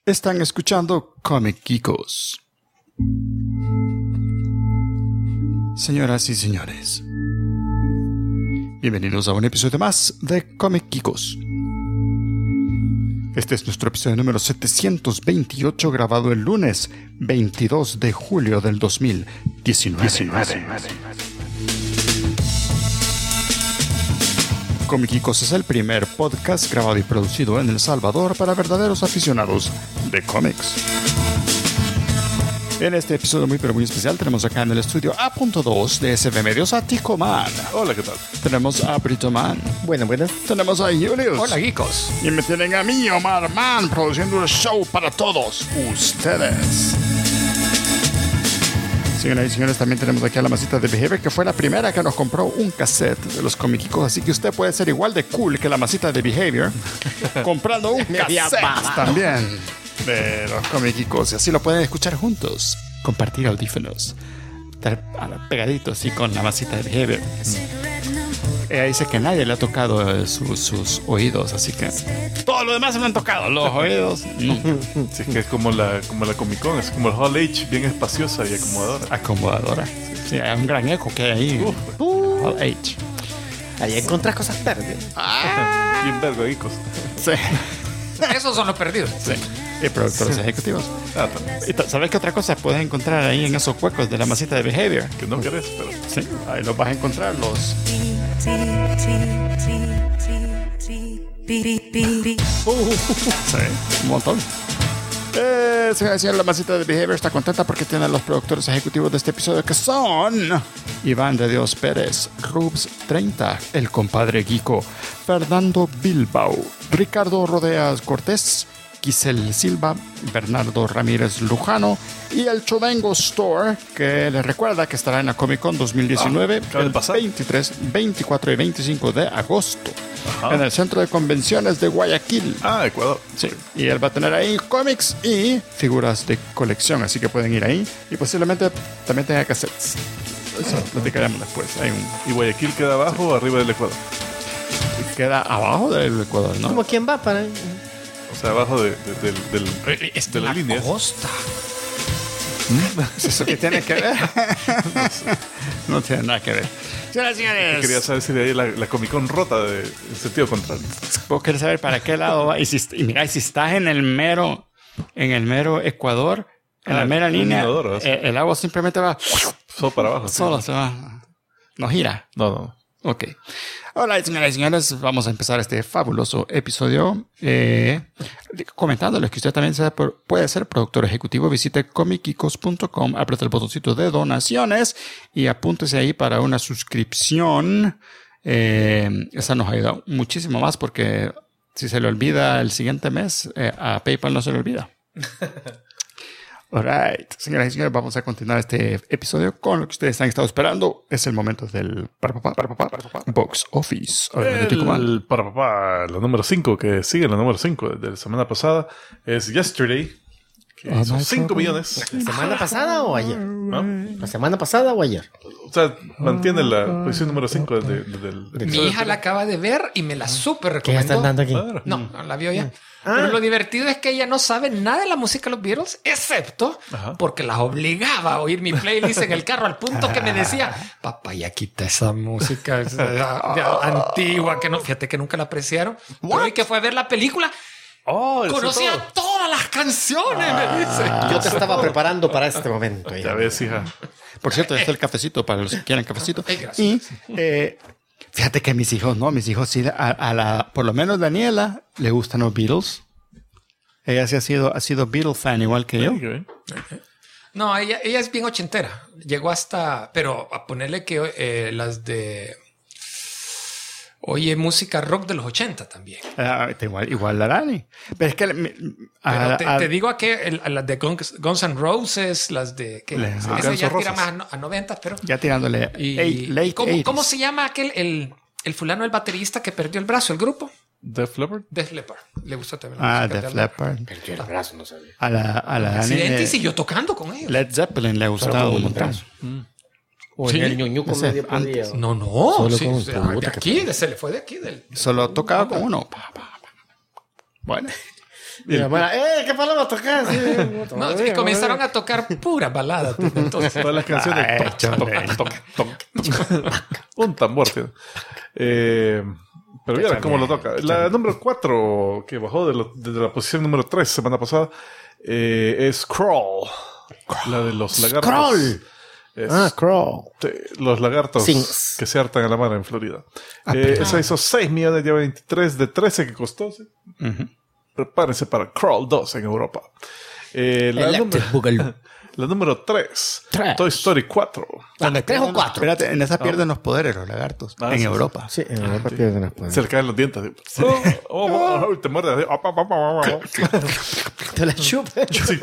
Están escuchando Comic Geekos. Señoras y señores, bienvenidos a un episodio más de Comic Geekos. Este es nuestro episodio número 728, grabado el lunes 22 de julio del 2019. Comic Geekos es el primer podcast grabado y producido en El Salvador para verdaderos aficionados de cómics. En este episodio muy pero muy especial tenemos acá en el estudio A.2 de SV Medios a Tico Man. Hola, ¿qué tal? Tenemos a Brito Man. Buenas. Tenemos a Julius. Hola, geekos. Y me tienen a mí, Omar Man, produciendo un show para todos ustedes. Señoras y señores, también tenemos aquí a la masita de Behavior, que fue la primera que nos compró un cassette de los Comic Geekos. Así que usted puede ser igual de cool que la masita de Behavior comprando un cassette también de los Comic Geekos. Y así lo pueden escuchar juntos, compartir audífonos, estar pegaditos así con la masita de Behavior. Ella dice que nadie le ha tocado sus oídos, así que todo lo demás se me han tocado, los oídos. Sí, es que es como la Comic Con, es como el Hall H, bien espaciosa y acomodadora. Acomodadora. Sí, hay un gran eco que hay ahí. Hall H. Ahí encontrás cosas perdidas. Bien vergo, geekos. Sí. Esos son los perdidos. Sí. Y productores ejecutivos. También. ¿Y sabes qué otra cosa puedes encontrar ahí en esos huecos de la masita de Behavior? Que no querés, pero... Sí, ahí los vas a encontrar los... Sí, un montón. Señora, la masita de Behavior está contenta porque tiene a los productores ejecutivos de este episodio, que son Iván de Dios Pérez, Rubs 30, el compadre Geeko, Fernando Bilbao, Ricardo Rodeas Cortés, Giselle Silva, Bernardo Ramírez Lujano y el Chovengo Store, que les recuerda que estará en la Comic Con 2019 el 23, 24 y 25 de agosto. Ajá. En el Centro de Convenciones de Guayaquil. Ecuador. Sí, y él va a tener ahí cómics y figuras de colección, así que pueden ir ahí y posiblemente también tenga cassettes. Eso platicaremos después. ¿Y Guayaquil queda abajo o arriba del Ecuador? Queda abajo del Ecuador, ¿no? ¿Cómo quién va para...? O sea, abajo de la línea. Costa. ¿Eso qué tiene que ver? No tiene nada que ver. Señoras y señores, Quería saber si de ahí la Comic Con rota en sentido contrario. vos querés saber para qué lado va. Y mira, si estás en el mero Ecuador, en la mera línea, inodoro, el agua simplemente va Solo para abajo. solo, sí. se va. No gira. No. Ok. Hola, señoras y señores, vamos a empezar este fabuloso episodio comentándoles que usted también puede ser productor ejecutivo. Visite comicgeekos.com, aprieta el botoncito de donaciones y apúntese ahí para una suscripción. Esa nos ayuda muchísimo más porque si se le olvida el siguiente mes, a PayPal no se le olvida. Alright, señoras y señores, vamos a continuar este episodio con lo que ustedes han estado esperando. Es el momento del Box Office. La número 5, que sigue la número 5 de la semana pasada, es Yesterday, que hizo 5 millones. ¿La semana pasada o ayer? ¿No? ¿La semana pasada o ayer? O sea, mantiene la posición número 5 del Mi hija la acaba de ver y me la súper ¿Qué ya recomendó. están dando aquí? Claro. No la vio ya. Pero lo divertido es que ella no sabe nada de la música de los Beatles, excepto porque las obligaba a oír mi playlist en el carro al punto que me decía, papá, ya quita esa música antigua que no, fíjate que nunca la apreciaron. Pero hoy que fue a ver la película, conocía todas las canciones, me dice. Yo te estaba preparando para este momento. Ya ves, hija. Por cierto, este es el cafecito para los que quieran cafecito. Gracias. Y fíjate que mis hijos sí, por lo menos Daniela le gustan los Beatles. Ella sí ha sido Beatle fan igual que yo. No, ella es bien ochentera. Llegó hasta, pero a ponerle que las de... Oye, música rock de los 80 también. Igual la Dani. Pero es que... Pero te digo a que las de Guns N' Roses, las de... Que esa ya tira más a 90, pero... Ya tirándole... ¿Cómo se llama aquel... El fulano, el baterista que perdió el brazo, el grupo? Def Leppard. Def Leppard. Le gustó también la música Def Leppard. Perdió el brazo, no sabía. A la Dani... Accidente y siguió tocando con ellos. Led Zeppelin le ha gustado un montón. O en el ñuñuco medio podía. No. Solo Sí, con o sea, de aquí, se le fue de aquí. Solo tocaba con uno. Bueno. Y la mara, ¿qué palabra tocas? No, y comenzaron a tocar puras baladas. Entonces, Todas las canciones. Ay, Un tambor. Tío. Pero mira cómo lo toca. La número 4, que bajó desde la posición número 3 semana pasada, es Crawl. La de los lagartos. Crawl. Crawl. Los lagartos Sings. que se hartan a la mar en Florida. Esa hizo 6 millones, lleva 23 de 13 que costó. ¿Sí? Prepárense para Crawl 2 en Europa. La número 3, Toy Story 4. ¿3 o 4? Espérate, en esa pierden los poderes los lagartos. En sí, Europa. Sí, en Europa pierden las poderes. Se le caen los dientes. Sí. Te muerde. Te la chupas. Sí.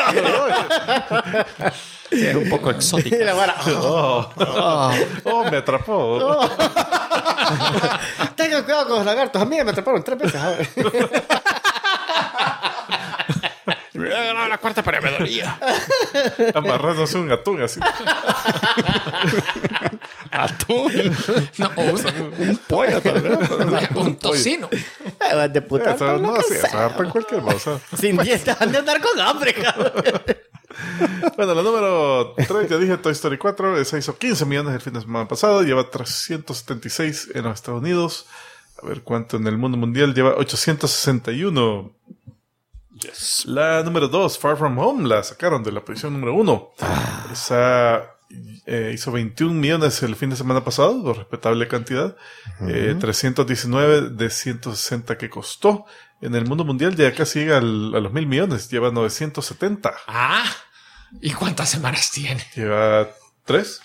Sí, es un poco exótico. Y la mara, Me atrapó. Tengan cuidado con los lagartos. A mí me atraparon 3 veces. A ver. Me había ganado la cuarta, pero me dolía. Amarrándose un atún así. Atún. no, Un pollo, tal vez. un tocino. Vas de puta. Eso no así, se hartan cualquier cosa. Sin dientes, han de andar con hambre, cabrón. Bueno, la número 3, ya dije, Toy Story 4. Esa hizo 15 millones el fin de semana pasado. Lleva 376 en los Estados Unidos. A ver cuánto en el mundo mundial. Lleva 861. Yes. La número 2, Far From Home, la sacaron de la posición número 1. Esa hizo 21 millones el fin de semana pasado, respetable cantidad. 319 de 160 que costó. En el mundo mundial ya casi llega a los 1,000 millones. Lleva 970. ¿Y cuántas semanas tiene? Lleva 3.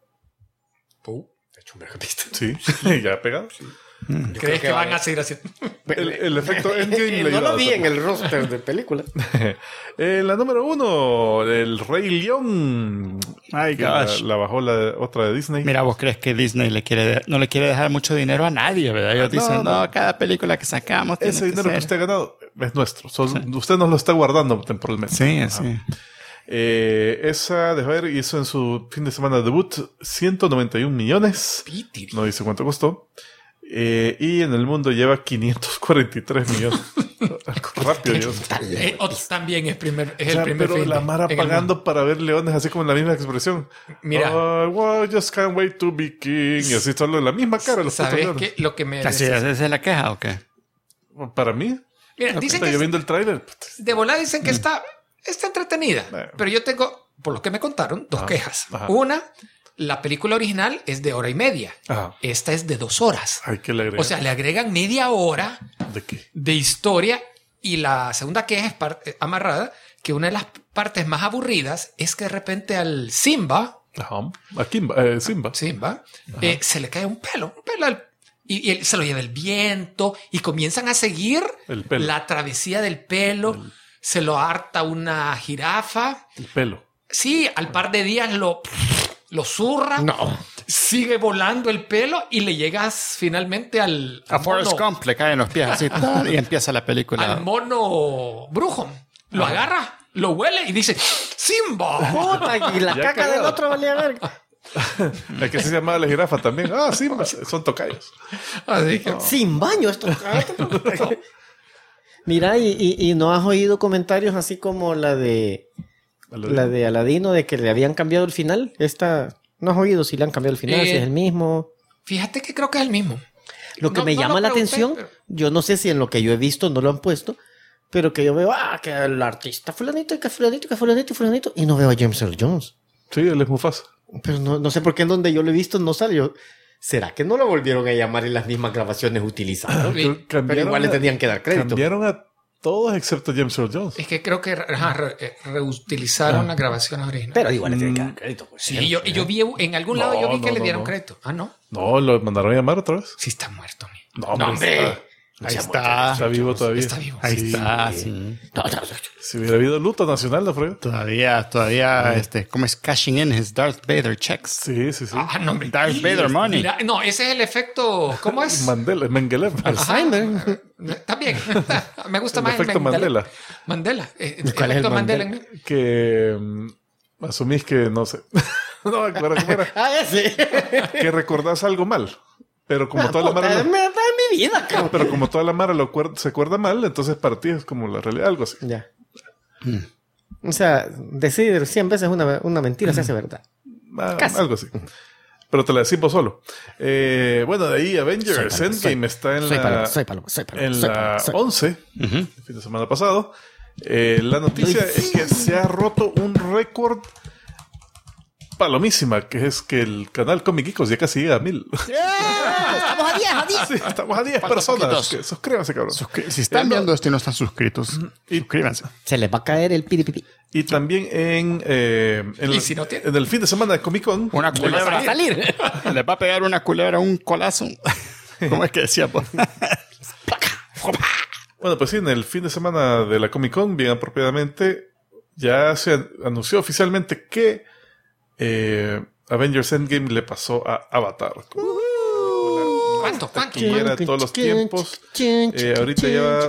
De hecho, me repito. Sí, ya pegado. Sí. ¿Crees que van a seguir haciendo? El efecto Endgame le No ayuda lo vi bastante. en el roster de películas. La número 1, El Rey León. My gosh. La bajó otra de Disney. Mira, vos crees que Disney no le quiere dejar mucho dinero a nadie, ¿verdad? Ellos dicen, no, cada película que sacamos tiene ese que dinero ser. que usted ha ganado es nuestro. Usted nos lo está guardando temporalmente. Sí, así. Esa, deja ver, hizo en su fin de semana debut 191 millones. Pitiri. No dice cuánto costó. Y en el mundo lleva 543 millones. Rápido. También es el primer fin. Pero la Mara en el pagando mundo. para ver leones, así como en la misma expresión. Mira. I just can't wait to be king. Y así solo en la misma cara. Los putos ¿Sabes leones. qué? Lo que me... ¿Así esa es la queja o qué? Para mí, Mira, dicen está que lloviendo el tráiler. de volada dicen que está entretenida. Pero yo tengo, por lo que me contaron, dos quejas. Una, la película original es de 1:30. Ajá. Esta es de 2 horas. Ay, ¿qué le agregan? O sea, le agregan media hora ¿de qué? de historia. Y la segunda queja es amarrada, que una de las partes más aburridas es que de repente al Simba, Ajá. Aquí, Simba. se le cae un pelo y él se lo lleva el viento y comienzan a seguir El pelo. la travesía del pelo. Se lo harta una jirafa. El pelo. Sí, al par de días lo zurra. No. Sigue volando el pelo y le llegas finalmente al Forrest mono, Gump le caen los pies así y empieza la película. al mono brujo. Lo agarra, lo huele y dice ¡Simba! Puta, y la Ya caca cagado. del otro valía verga. La que se llamaba la jirafa también. Simba. Son tocayos. Así que Sin baño esto. Mira, y no has oído comentarios así como la de Aladino, de que le habían cambiado el final. Esta, no has oído si le han cambiado el final, si es el mismo. fíjate que creo que es el mismo. Lo que No- me no llama lo la pregunté, atención, pero- yo no sé si en lo que yo he visto no lo han puesto, pero que yo veo, que el artista fulanito, y que fulanito, y que fulanito, y fulanito, y no veo a James Earl Jones. Sí, él es Mufasa. Pero no sé por qué en donde yo lo he visto no sale. ¿Será que no lo volvieron a llamar y las mismas grabaciones utilizaron? Sí, Pero igual le tenían que dar crédito. Cambiaron a todos excepto James Earl Jones. Es que creo que reutilizaron las grabaciones originales. Pero igual le tienen que dar crédito. Pues, Sí, yo vi en algún lado yo vi que le dieron crédito. No. No, lo mandaron a llamar otra vez. Sí está muerto. No, hombre. Ahí está. Está vivo todavía. Está vivo. Ahí Sí. está, sí. Si hubiera habido luto nacional, ¿no, Fred? Todavía, ¿cómo es cashing in his Darth Vader checks? Sí. No, hombre. Darth Vader money. Mira, no, ese es el efecto. ¿Cómo es? Mandela, Mengelev. Alzheimer. También. Me gusta El más efecto Mandela. Mandela. ¿Cuál es el Mandela? Que asumís que, no sé. No me acuerdo cómo era. Ese. Que recordás algo mal. Pero como toda la Puta, mara... me da vida, cabrón. Pero como toda la mara se acuerda mal, entonces para ti es como la realidad, algo así. Ya. O sea, decir 100 veces una mentira se hace verdad. Casi. Algo así. Pero te la decimos solo. Bueno, de ahí Avengers Endgame está en la 11, el fin de semana pasado. La noticia es que se ha roto un récord palomísima, que es que el canal Comic Geekos ya casi llega a 1000. Estamos a 10. Sí, estamos a 10 personas. Suscríbanse, cabrón. Si están viendo esto y no están suscritos, suscríbanse. Se les va a caer el piripipi. Y también en el fin de semana de Comic Con, Una culebra. Va a salir. Les va a pegar una culebra, un colazo. ¿Cómo es que decía? bueno, pues sí, en el fin de semana de la Comic Con, bien apropiadamente, ya se anunció oficialmente que Avengers Endgame le pasó a Avatar. ¿Cuánto? Taquillera de todos los tiempos. Ahorita lleva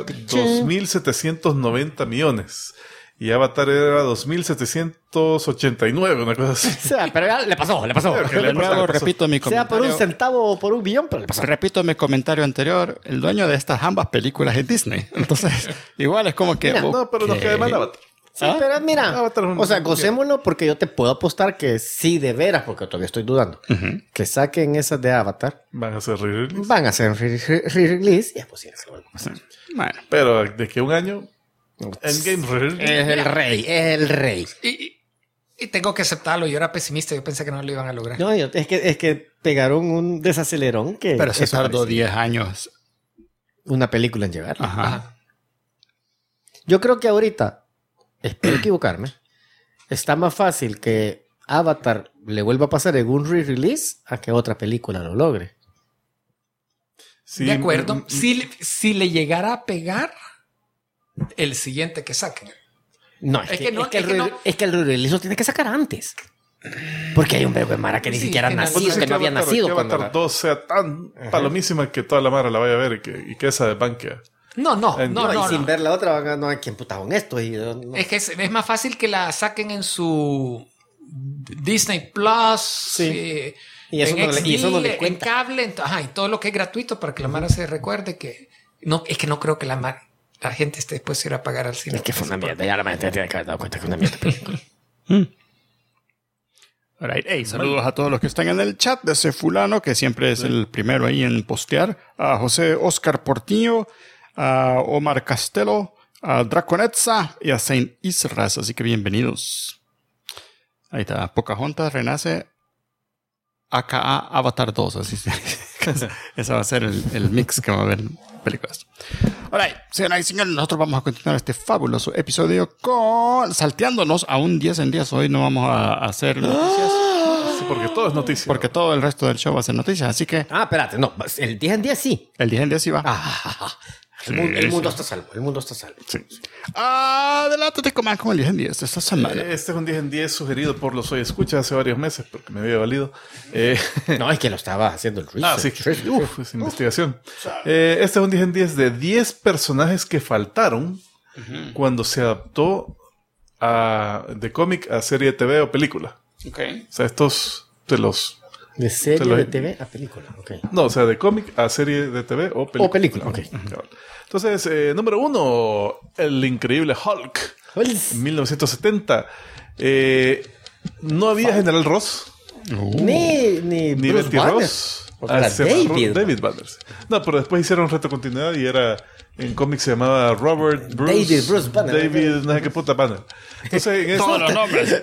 2.790 millones. Y Avatar era 2.789, una cosa así. O sea, pero ya le pasó. Repito mi comentario. Sea por un centavo o por un billón, pero le pasó. Repito mi comentario anterior. El dueño de estas ambas películas es Disney. Entonces, igual es como que... Mira, no, pero nos queda mal Avatar. Sí, pero mira, Avatar o sea, gocémoslo porque yo te puedo apostar que sí, de veras, porque todavía estoy dudando, que saquen esas de Avatar, Van a ser re-release. van a hacer re-release y es posible que lo vuelvan a hacer. Bueno, Pero de que un año, Endgame re-release. Es el rey. Y tengo que aceptarlo. Yo era pesimista. Yo pensé que no lo iban a lograr. No, es que pegaron un desacelerón que... pero se eso tardó parecía 10 años. una película en llegar. Ajá. Yo creo que ahorita, espero equivocarme, está más fácil que Avatar le vuelva a pasar en un re-release a que otra película lo logre. Sí, De acuerdo. Si le llegara a pegar el siguiente que saquen. No, es que el re-release lo tiene que sacar antes. Porque hay un bebé Mara que ni Sí, siquiera ha que no- nacido, que no había nacido. Que cuando Avatar 2 sea tan palomísima que toda la mara la vaya a ver y que esa de banquea. No. y sin ver la otra, no hay quien puta con esto. Es que es más fácil que la saquen en su Disney Plus. Sí. Y eso en no le- XD, y eso no le en cuenta. cable, y todo lo que es gratuito para que la Mara se recuerde que no, es que no creo que la gente esté después ir a pagar al cine. Es que fue una mierda. Ya la gente tiene que haber dado cuenta que fue una mierda. Alright. Hey, saludos a todos los que están en el chat de ese fulano que siempre es el primero ahí en postear. A José Oscar Portillo, a Omar Castelo, a Draconetza y a Saint Isras. Así que bienvenidos. Ahí está. Pocahontas renace aka Avatar 2. Así se ese va a ser el mix que va a haber en películas. Alright, señoras y señores, nosotros vamos a continuar este fabuloso episodio salteándonos a un 10 en 10. Hoy no vamos a hacer noticias. Sí, porque todo es noticia. Porque todo el resto del show va a ser noticias. Así que Espérate, no. El 10 en 10 sí. el 10 en 10 sí va. El mundo está salvo. El mundo está salvo. Sí. Adelante, Coman, con el 10 en 10 de esta semana. Este es un 10 en 10 sugerido por los Hoy Escucha hace varios meses porque me había valido. No, es que lo estaba haciendo el research. Sí. Es investigación. Este es un 10 en 10 de 10 personajes que faltaron cuando se adaptó de cómic a serie de TV o película. Okay. O sea, estos te los... De serie de TV a película. Okay. No, o sea, de cómic a serie de TV o película. O película, ok. Entonces, número 1, el increíble Hulk. 1970. No había General Ross. Ni Ni Bruce Betty Banner. Ross. Porque era Se llama David Banner. No, pero después hicieron retrocontinuidad y era... En cómics se llamaba Robert Bruce Banner. David, no sé qué puta Banner. Entonces, en Todos los nombres.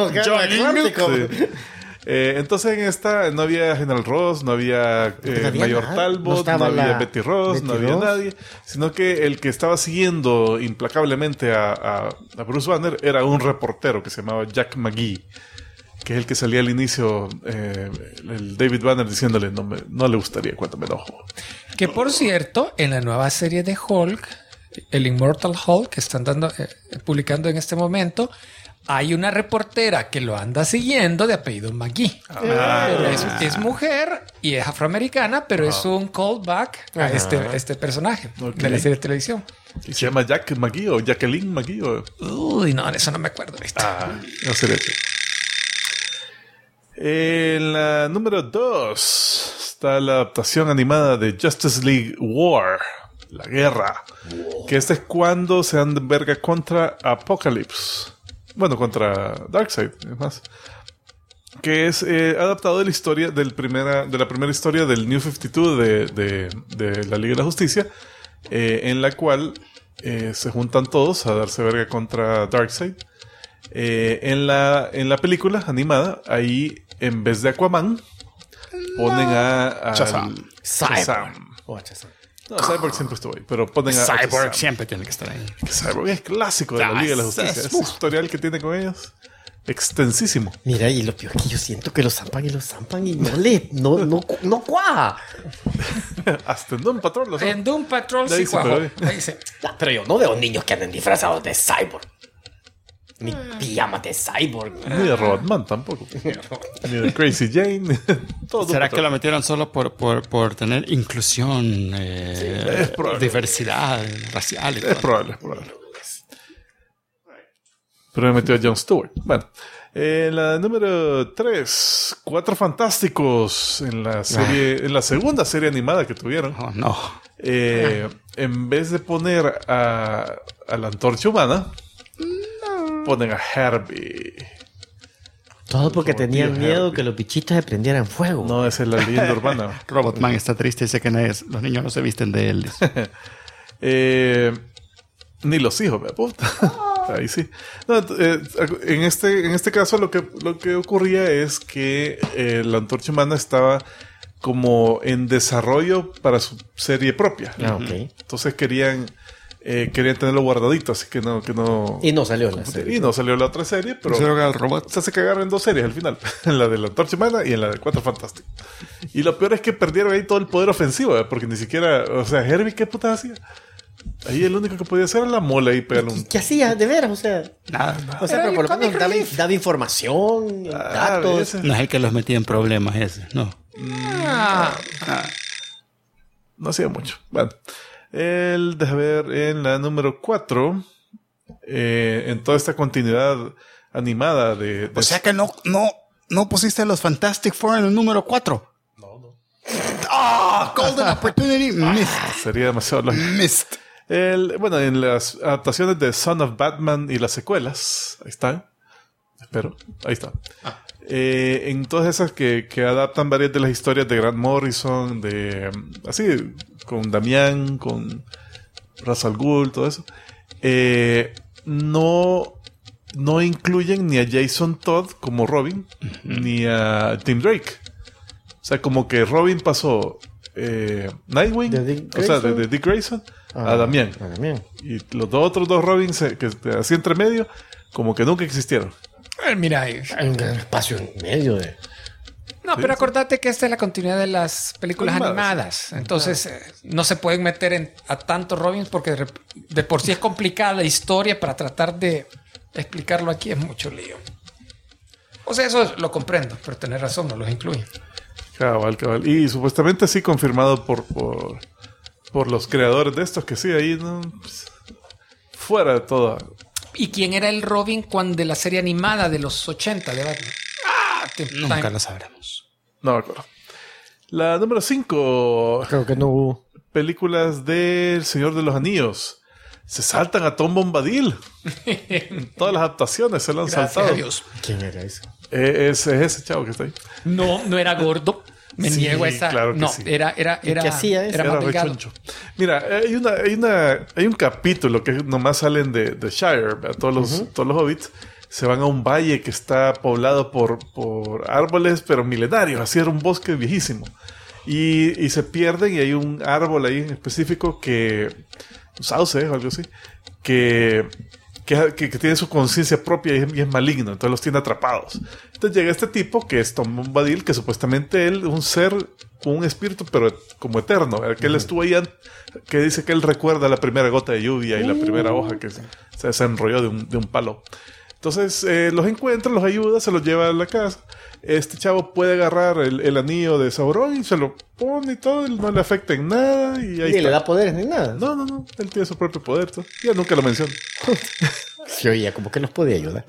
entonces en esta no había General Ross, no había Mayor nada. Talbot, no había Betty Ross, no había nadie, sino que el que estaba siguiendo implacablemente a Bruce Banner era un reportero que se llamaba Jack McGee, que es el que salía al inicio, el David Banner diciéndole no le gustaría cuando me enojo. Que por cierto, en la nueva serie de Hulk, el Immortal Hulk, que están publicando en este momento, hay una reportera que lo anda siguiendo de apellido McGee. Pero es mujer y es afroamericana, pero es un callback a este personaje de la serie de televisión. ¿Y se llama Jack McGee o Jacqueline McGee? Uy, no, eso no me acuerdo. No sé de qué. En la número 2 está la adaptación animada de Justice League War, la guerra. Que este es cuando se dan de verga contra Apocalypse. Bueno, contra Darkseid, es más. Que es adaptado de la historia de la primera historia del New 52 de la Liga de la Justicia, en la cual se juntan todos a darse verga contra Darkseid. En la película animada, ahí en vez de Aquaman, ponen a Shazam. Shazam. No, Cyborg siempre estuvo ahí, pero ponen a Cyborg Shazam. siempre tiene que estar ahí. Cyborg es clásico de la Liga de la Justicia. Ese tutorial que tiene con ellos, extensísimo. Mira, y lo peor es que yo siento que lo zampan y no cuaja. Hasta en Doom Patrol lo En Doom Patrol Le sí dice, cuajó. pero- Ahí dice, Pero yo no veo niños que anden disfrazados de Cyborg. Ni pijamas de Cyborg. Ni de Robotman tampoco. Ni de Crazy Jane. Todo ¿Será Doom que lo Patrol. metieron solo por tener inclusión, es probable. diversidad racial y Es todo? probable, es probable. Pero me metió a Jon Stewart. Bueno. La número 3. Cuatro Fantásticos. En la serie, en la segunda serie animada que tuvieron. Oh, no. En vez de poner a la Antorcha Humana, ponen a Herbie. Todo porque Como tenían tío miedo Herbie. que los bichitos se prendieran fuego. No, esa es la leyenda urbana. Robotman está triste y dice que los niños no se visten de él. dice. Ni los hijos, me puta. Ahí sí. No, en este caso lo que ocurría es que la Antorcha Humana estaba como en desarrollo para su serie propia. Ah, ok. Entonces querían tenerlo guardadito, así que no. Y no salió la serie. Y no salió la otra serie, pero Pusieron al robot. se cagaron en dos series al final. En la de la Antorcha Humana y en la de Cuatro Fantásticos. Y lo peor es que perdieron ahí todo el poder ofensivo, porque ni siquiera, o sea, Herbie, ¿qué puta hacía? Ahí el único que podía hacer era la mola y pegarle un... ¿Qué hacía? De veras, o sea. Nada. O sea, Era pero por lo el menos comic relief. daba información, datos. ese. No es el que los metía en problemas ese. No. No hacía mucho. Bueno, déjame ver, en la número 4, en toda esta continuidad animada de O sea que no pusiste a los Fantastic Four en el número 4. No. ¡Ah! Golden Opportunity missed. sería demasiado largo. Missed. Bueno, en las adaptaciones de Son of Batman y las secuelas, ahí están. Espero, ahí está. En todas esas que adaptan varias de las historias de Grant Morrison, así, con Damián, con Ra's al Ghul, todo eso, no incluyen ni a Jason Todd como Robin, ni a Tim Drake. O sea, como que Robin pasó Nightwing, ¿De Dick o sea, Grayson? de Dick Grayson a Damián. Y los otros dos Robins que así entre medio, como que nunca existieron. mira ahí. Hay un gran espacio en medio de. No, pero acordate que esta es la continuidad de las películas animadas. Entonces, no se pueden meter a tantos Robins porque de por sí es complicada la historia. Para tratar de explicarlo aquí es mucho lío. O sea, eso lo comprendo, pero tenés razón, no los incluyen. Cabal. Y supuestamente sí confirmado por los creadores de estos, que sí, ahí no, pues, fuera de toda. ¿Y quién era el Robin de la serie animada de los 80 de Batman? Nunca lo sabremos. No me acuerdo. La número 5. Creo que no hubo. Películas del Señor de los Anillos. Se saltan a Tom Bombadil. En todas las adaptaciones se lo han Gracias saltado. a Dios. ¿Quién era eso? Es ese chavo que está ahí. No era gordo. Me Sí, niego a esa. claro que no, sí. era ¿Y qué hacía ese? era más Era delgado. rechoncho. Mira, hay un capítulo que nomás salen de Shire, ¿verdad? Todos los hobbits se van a un valle que está poblado por árboles, pero milenarios. Así era un bosque viejísimo. Y se pierden y hay un árbol ahí en específico un sauce o algo así, que tiene su conciencia propia y es maligno, entonces los tiene atrapados. Entonces llega este tipo que es Tom Bombadil, que supuestamente él, un ser, un espíritu, pero como eterno, que él estuvo ahí, que dice que él recuerda la primera gota de lluvia y la primera hoja que se enrolló de un palo. Entonces los encuentra, los ayuda, se los lleva a la casa. Este chavo puede agarrar el anillo de Sauron y se lo pone y todo, no le afecta en nada. Y ahí Ni está. le da poderes ni nada. No, él tiene su propio poder. Todo. Ya nunca lo menciona. Se oía como que nos podía ayudar.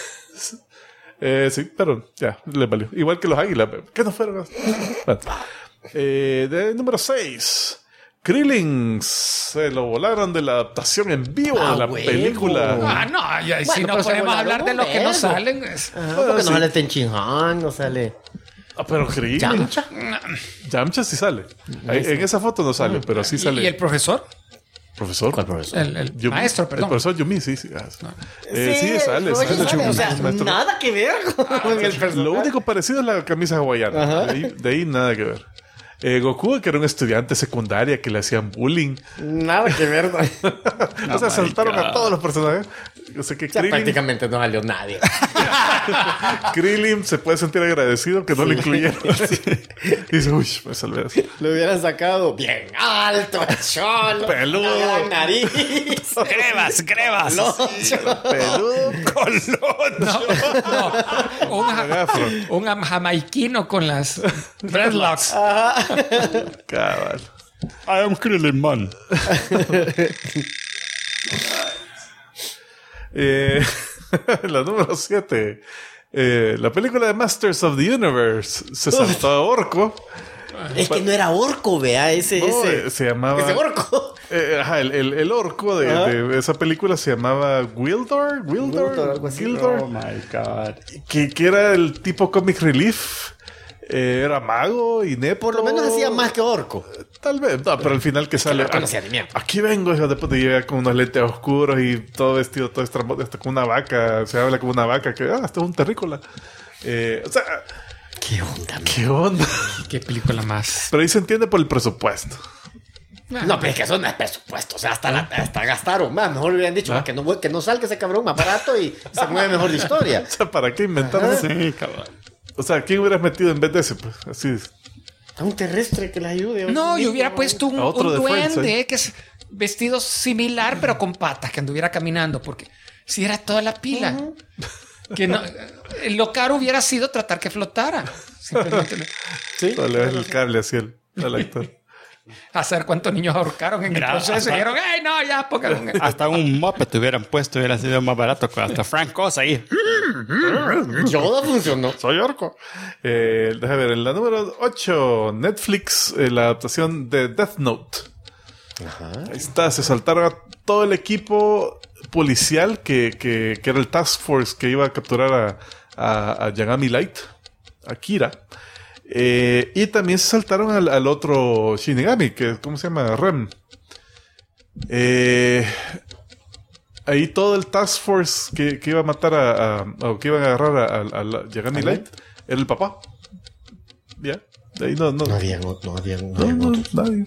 Sí, pero ya, le valió. Igual que los águilas. ¿Qué no fueron? Bueno. De número 6. Krillin se lo volaron de la adaptación en vivo de la película. No, ya, si no podemos hablar de los que no salen. Porque no sale Ten Han, no sale... Pero Krillin. Yamcha sí sale. En esa foto no sale, pero sí sale. ¿Y el profesor? ¿Profesor? ¿Cuál profesor? El Yumi. Maestro, perdón. El profesor Yumi, sí. Sí, sale. O sea, nada que ver con el personaje. Lo único parecido es la camisa hawaiana. De ahí nada que ver. Goku, que era un estudiante secundaria que le hacían bullying. Nada que ver. O sea, saltaron a todos los personajes. O sea, que Krillin, prácticamente no salió nadie. Krillin se puede sentir agradecido que no lo incluyeron. Dice, uy, me salvé de eso. Lo hubieran sacado bien alto, cholo. Peludo. Una gran nariz. Grebas. Peludo. Un jamaiquino con las dreadlocks. Cabal. I am Krillin Man. La número 7. La película de Masters of the Universe se saltó a Orco. Es que no era Orco, vea, ese se llamaba... Ese Orco. El orco de esa película se llamaba Wildor, algo así. Gildor, Oh my God. que era el tipo comic relief. Era mago y nepo. Por lo menos hacía más que Orco. Tal vez, no, pero al final que sale. Orco no hacía ni mierda. Aquí vengo, hijo de puta, y llega con unos lentes oscuros y todo vestido, todo estrambótico, hasta con una vaca. Se habla como una vaca, que esto es un terrícola. O sea, ¿Qué onda? ¿qué onda? Qué película más. Pero ahí se entiende por el presupuesto. No, pero es que eso no es presupuesto. O sea, hasta gastaron más. Mejor le hubieran dicho que no salga ese cabrón más barato y se mueve mejor la historia. O sea, ¿para qué inventar? Sí, cabrón. O sea, ¿quién hubieras metido en vez de ese? Pues así es. A un terrestre que le ayude. No, yo hubiera puesto un de Friends, duende que es vestido similar, pero con patas, que anduviera caminando, porque si era toda la pila. Que no, lo caro hubiera sido tratar que flotara. Simplemente Sí. Le ves el cable así al actor. a saber cuántos niños ahorcaron en el proceso. Y dijeron, ¡ay, no, ya, pónganlo! Hasta un Muppet te hubieran puesto, hubiera sido más barato. Hasta Frank Oz ahí. Yoda funcionó. Soy orco. Déjame ver, en la número 8, Netflix, la adaptación de Death Note. Ajá. Ahí está, se saltaron a todo el equipo policial que era el Task Force que iba a capturar a Yagami Light, a Kira. Y también se saltaron al otro Shinigami, que ¿cómo se llama? Rem. Ahí todo el Task Force que iba a matar o que iban a agarrar a Yagami Light era el papá. Ya. De ahí no había nadie.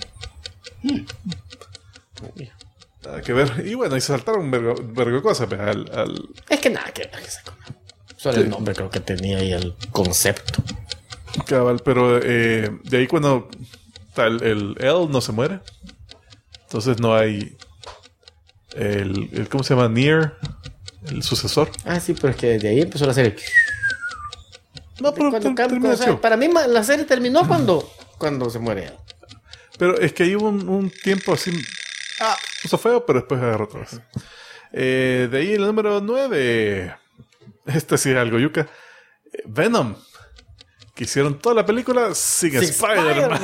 Nada que ver. Y bueno, y se saltaron un vergo de cosas. Es que nada que ver. Solo el nombre creo que tenía ahí el concepto. Cabal, pero de ahí cuando el L no se muere, entonces no hay el ¿cómo se llama? Nier, el sucesor. Ah, sí, pero es que desde ahí empezó la serie. No, pero O sea, para mí la serie terminó cuando se muere él. Pero es que ahí hubo un tiempo así. Puso feo, pero después agarró otra vez. De ahí el número 9. Este sí es algo yuca. Venom. Que hicieron toda la película sin Spider-Man.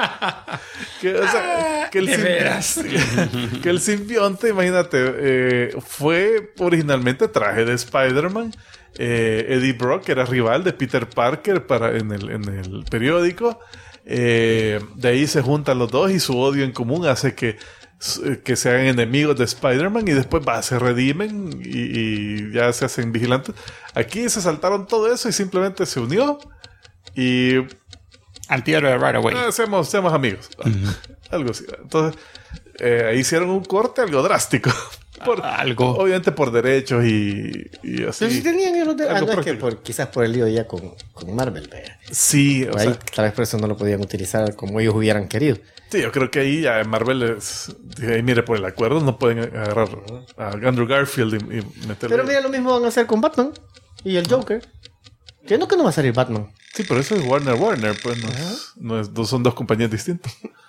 Que el simbionte, imagínate, fue originalmente traje de Spider-Man. Eddie Brock era rival de Peter Parker en el periódico. De ahí se juntan los dos y su odio en común hace que se hagan enemigos de Spider-Man y después se redimen y ya se hacen vigilantes. Aquí se saltaron todo eso y simplemente se unió y antihéroe right away. Seamos amigos. Algo así. Entonces ahí hicieron un corte algo drástico. Obviamente por derechos y así. Pero si tenían es que quizás por el lío ya con Marvel, vea. Sí, o sea, tal vez por eso no lo podían utilizar como ellos hubieran querido. Sí, yo creo que ahí ya Marvel mire, por el acuerdo no pueden agarrar a Andrew Garfield y meterle. Pero mira, lo mismo van a hacer con Batman y el Joker. Que no va a salir Batman. Sí, pero eso es Warner, pues no son dos compañías distintas.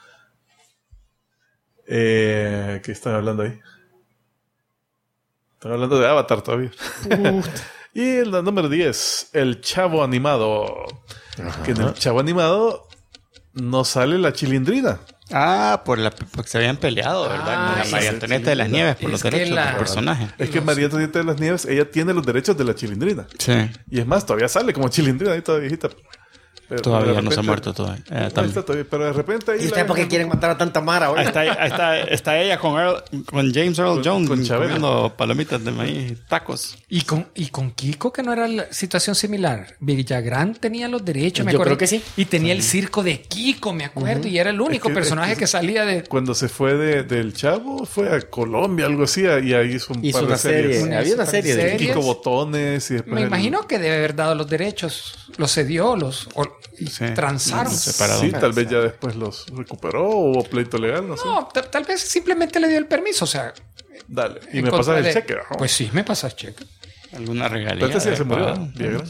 ¿Qué están hablando ahí? Están hablando de Avatar todavía. Y en la número 10, el Chavo Animado. Ajá. Que en el Chavo Animado no sale la Chilindrina. Porque se habían peleado, ¿verdad? Con la María Antonieta de las Nieves por los derechos del personaje. Es que María Antonieta de las Nieves, ella tiene los derechos de la Chilindrina. Sí. Y es más, todavía sale como Chilindrina ahí toda viejita. Pero Todavía no se ha muerto todavía. Pero de repente ahí... ¿Y ustedes por qué quieren matar a tanta mara hoy? Está ella con James Earl Jones con Chabelo. comiendo palomitas de maíz, tacos. Y con Kiko, que no era la situación similar. Villagrán tenía los derechos, me Yo acuerdo. creo que sí. Y tenía el circo de Kiko, me acuerdo. Y era el único personaje que salía de... Cuando se fue del Chavo, fue a Colombia, algo así, y ahí hizo un par de una series. serie. Había una serie de series. Kiko Botones y después... Me imagino que debe haber dado los derechos. Los cedió, y Sí. transaron. Separado. Sí, tal vez ya después los recuperó o hubo pleito legal, no sé. No, tal vez simplemente le dio el permiso. O sea, Dale. Y en me contra pasas el de- cheque. ¿no? Pues sí, me pasas cheque. ¿Alguna regalía? Pero este sí ya se murió. pagado? Villagrán.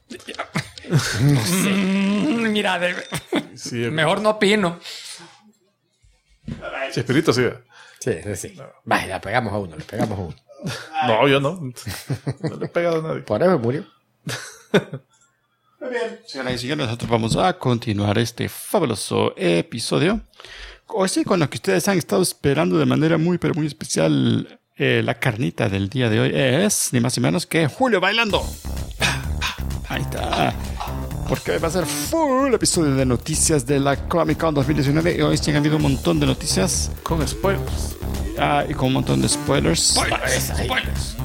Mira, Sí, mejor no opino. Chespirito sí. Sí. Vaya, le pegamos a uno. No, yo no. No le he pegado a nadie. Por eso murió. Muy bien, señoras y señores, nosotros vamos a continuar este fabuloso episodio. Hoy sí, con lo que ustedes han estado esperando de manera muy, pero muy especial. La carnita del día de hoy es ni más ni menos que Julio bailando. Ahí está. Porque hoy va a ser full episodio de noticias de la Comic Con 2019. Y hoy sí han habido un montón de noticias. Con spoilers. Y con un montón de spoilers. Spoilers.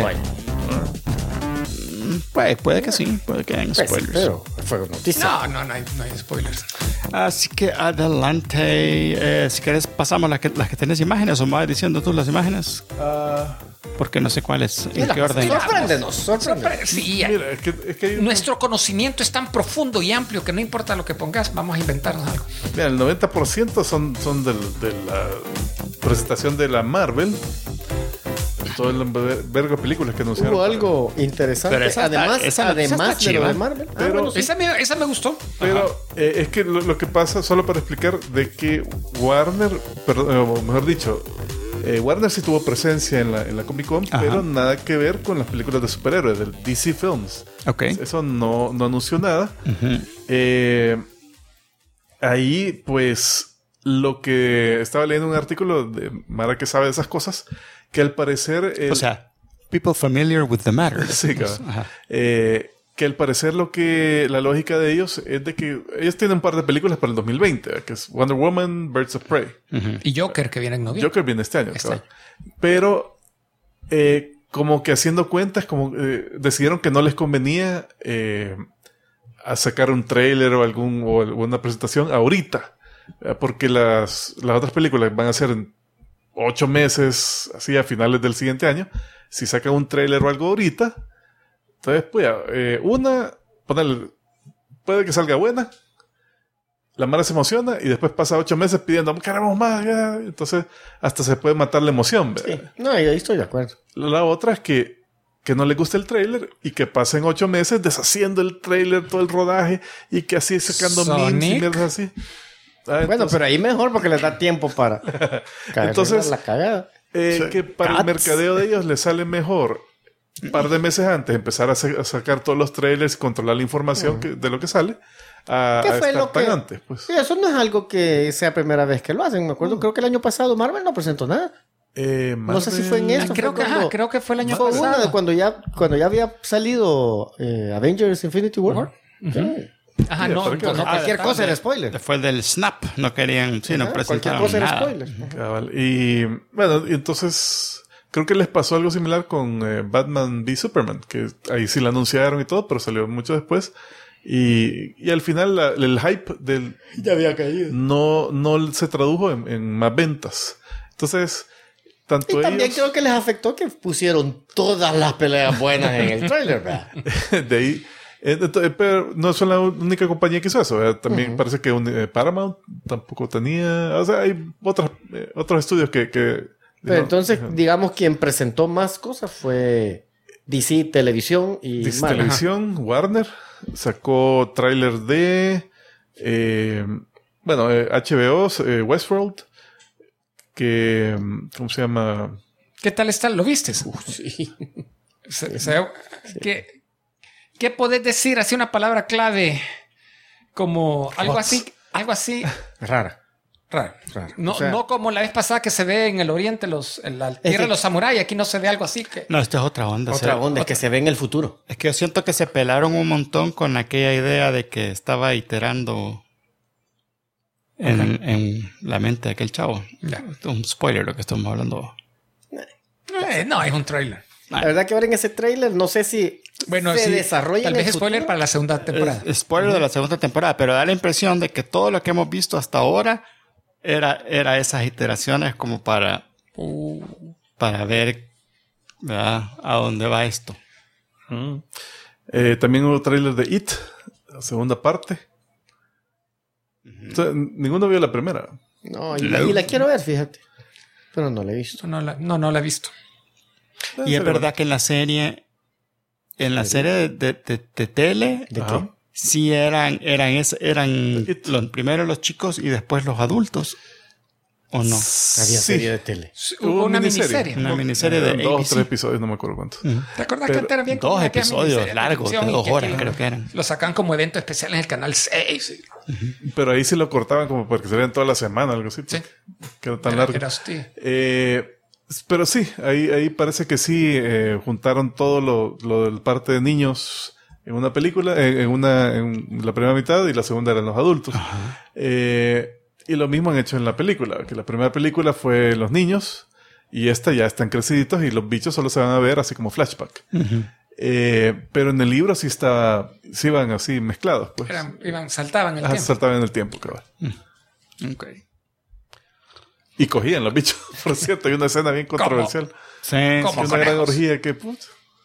Puede que sí, puede que hayan spoilers. Pero fue noticia. No hay spoilers. Así que adelante. Si quieres, pasamos las que tenés imágenes o me vas diciendo tú las imágenes. Porque no sé cuáles, en qué orden. Sorpréndenos. Sí, Mira, es que hay nuestro conocimiento es tan profundo y amplio que no importa lo que pongas, vamos a inventarnos algo. mira, el 90% son de la presentación de la Marvel. Todo el vergo de películas que anunciaron. Hubo algo interesante. Pero esa además noticia está de lo chiva. de Marvel. Pero- bueno, sí. Esa me gustó. Pero es que lo que pasa, solo para explicar, de que Warner, o mejor dicho, Warner sí tuvo presencia en la Comic Con, Ajá. pero nada que ver con las películas de superhéroes del DC Films. Ok. Eso no anunció nada. Ahí, pues, lo que estaba leyendo un artículo de Mara que sabe de esas cosas, que al parecer... O sea, people familiar with the matter. Sí, cabrón. Ajá. Que al parecer la lógica de ellos es de que ellos tienen un par de películas para el 2020, que es Wonder Woman, Birds of Prey. Y Joker, que viene en noviembre. Joker viene este año. Este cabrón. Pero como que haciendo cuentas, decidieron que no les convenía a sacar un trailer o una presentación ahorita. Porque las otras películas van a ser en 8 meses, así a finales del siguiente año. Si sacan un trailer o algo ahorita, entonces, pues, puede que salga buena. La Mara se emociona y después pasa 8 meses pidiendo, queremos más. Ya. Entonces, hasta se puede matar la emoción. ¿Verdad? Sí. No, ahí estoy de acuerdo. La otra es que no le guste el trailer y que pasen 8 meses deshaciendo el trailer, todo el rodaje y que así sacando Sonic. memes y mierdas así. Bueno, pero ahí mejor porque les da tiempo para Entonces, la cagada. que para el mercadeo de ellos les sale mejor un par de meses antes empezar a sacar todos los trailers y controlar la información de lo que sale a ¿Qué fue estar lo que tan antes. Pues. Sí, eso no es algo que sea primera vez que lo hacen. Me acuerdo, creo que el año pasado Marvel no presentó nada. No sé si fue en eso. Creo que fue el año Fue una pasado. de cuando ya había salido Avengers Infinity War. Sí. Ajá, Sí, no, pero que- no, Cualquier cosa era spoiler. Fue del Snap. No querían, sí, no Ajá, presentaron cualquier cosa era nada. spoiler. Cabal. Y bueno, y entonces creo que les pasó algo similar con Batman v Superman, que ahí sí la anunciaron y todo, pero salió mucho después. Y al final el hype Ya había caído. no se tradujo en más ventas. Entonces, tanto Y también ellos... creo que les afectó que pusieron todas las peleas buenas en el trailer, ¿verdad? de ahí... pero no son la única compañía que hizo eso. También parece que Paramount tampoco tenía... O sea, hay otros estudios que Pero entonces, digamos, quien presentó más cosas fue DC Televisión y Disney Marvel. Televisión, Warner, sacó tráiler de HBO, Westworld, que ¿cómo se llama? ¿Qué tal está? ¿Lo viste? Sí. ¿Qué podés decir así una palabra clave como algo así? Algo así. Rara. Raro. No, O sea, no como la vez pasada que se ve en el oriente, en la tierra de los samuráis. Aquí no se ve algo así que... No, esta es otra onda. otra onda, es que se ve en el futuro. Es que yo siento que se pelaron un montón con aquella idea de que estaba iterando en la mente de aquel chavo. Ya. Un spoiler lo que estamos hablando. No, es un trailer. La verdad que ahora en ese tráiler no sé si Bueno, se sí, desarrolla tal en el vez spoiler futuro. para la segunda temporada. Spoiler de la segunda temporada, pero da la impresión de que todo lo que hemos visto hasta ahora era esas iteraciones como para ver, ¿verdad?, a dónde va esto. También hubo trailer de It, la segunda parte. O sea, ninguno vio la primera. No, y la quiero ver, fíjate. Pero no la he visto. No la he visto. Y es verdad que en la serie de tele, ¿De Ajá. qué? sí eran primero los chicos y después los adultos, ¿o no? Había Sí. serie de tele. Hubo una miniserie. Una miniserie de 2 o ABC. 3 episodios, no me acuerdo cuántos. ¿Te acuerdas Pero que antes eran bien dos como aquellas episodios miniseries de largos, de televisión y 2 que horas aquí creo que eran. Lo sacan como evento especial en el canal 6. Pero ahí sí lo cortaban como porque salían toda la semana, algo así. Sí. Que era tan largo. Era hostia. Pero sí, ahí parece que sí juntaron todo lo del parte de niños en una película, en la primera mitad, y la segunda eran los adultos. Y lo mismo han hecho en la película, que la primera película fue los niños, y esta ya están creciditos y los bichos solo se van a ver así como flashback. Pero en el libro sí iban así mezclados, pues. Saltaban el tiempo. Saltaban en el tiempo, cabal. Okay. Y cogían los bichos. Por cierto, hay una escena bien controversial. Sí, ¿Cómo? Una gran conejos. orgía que... putz.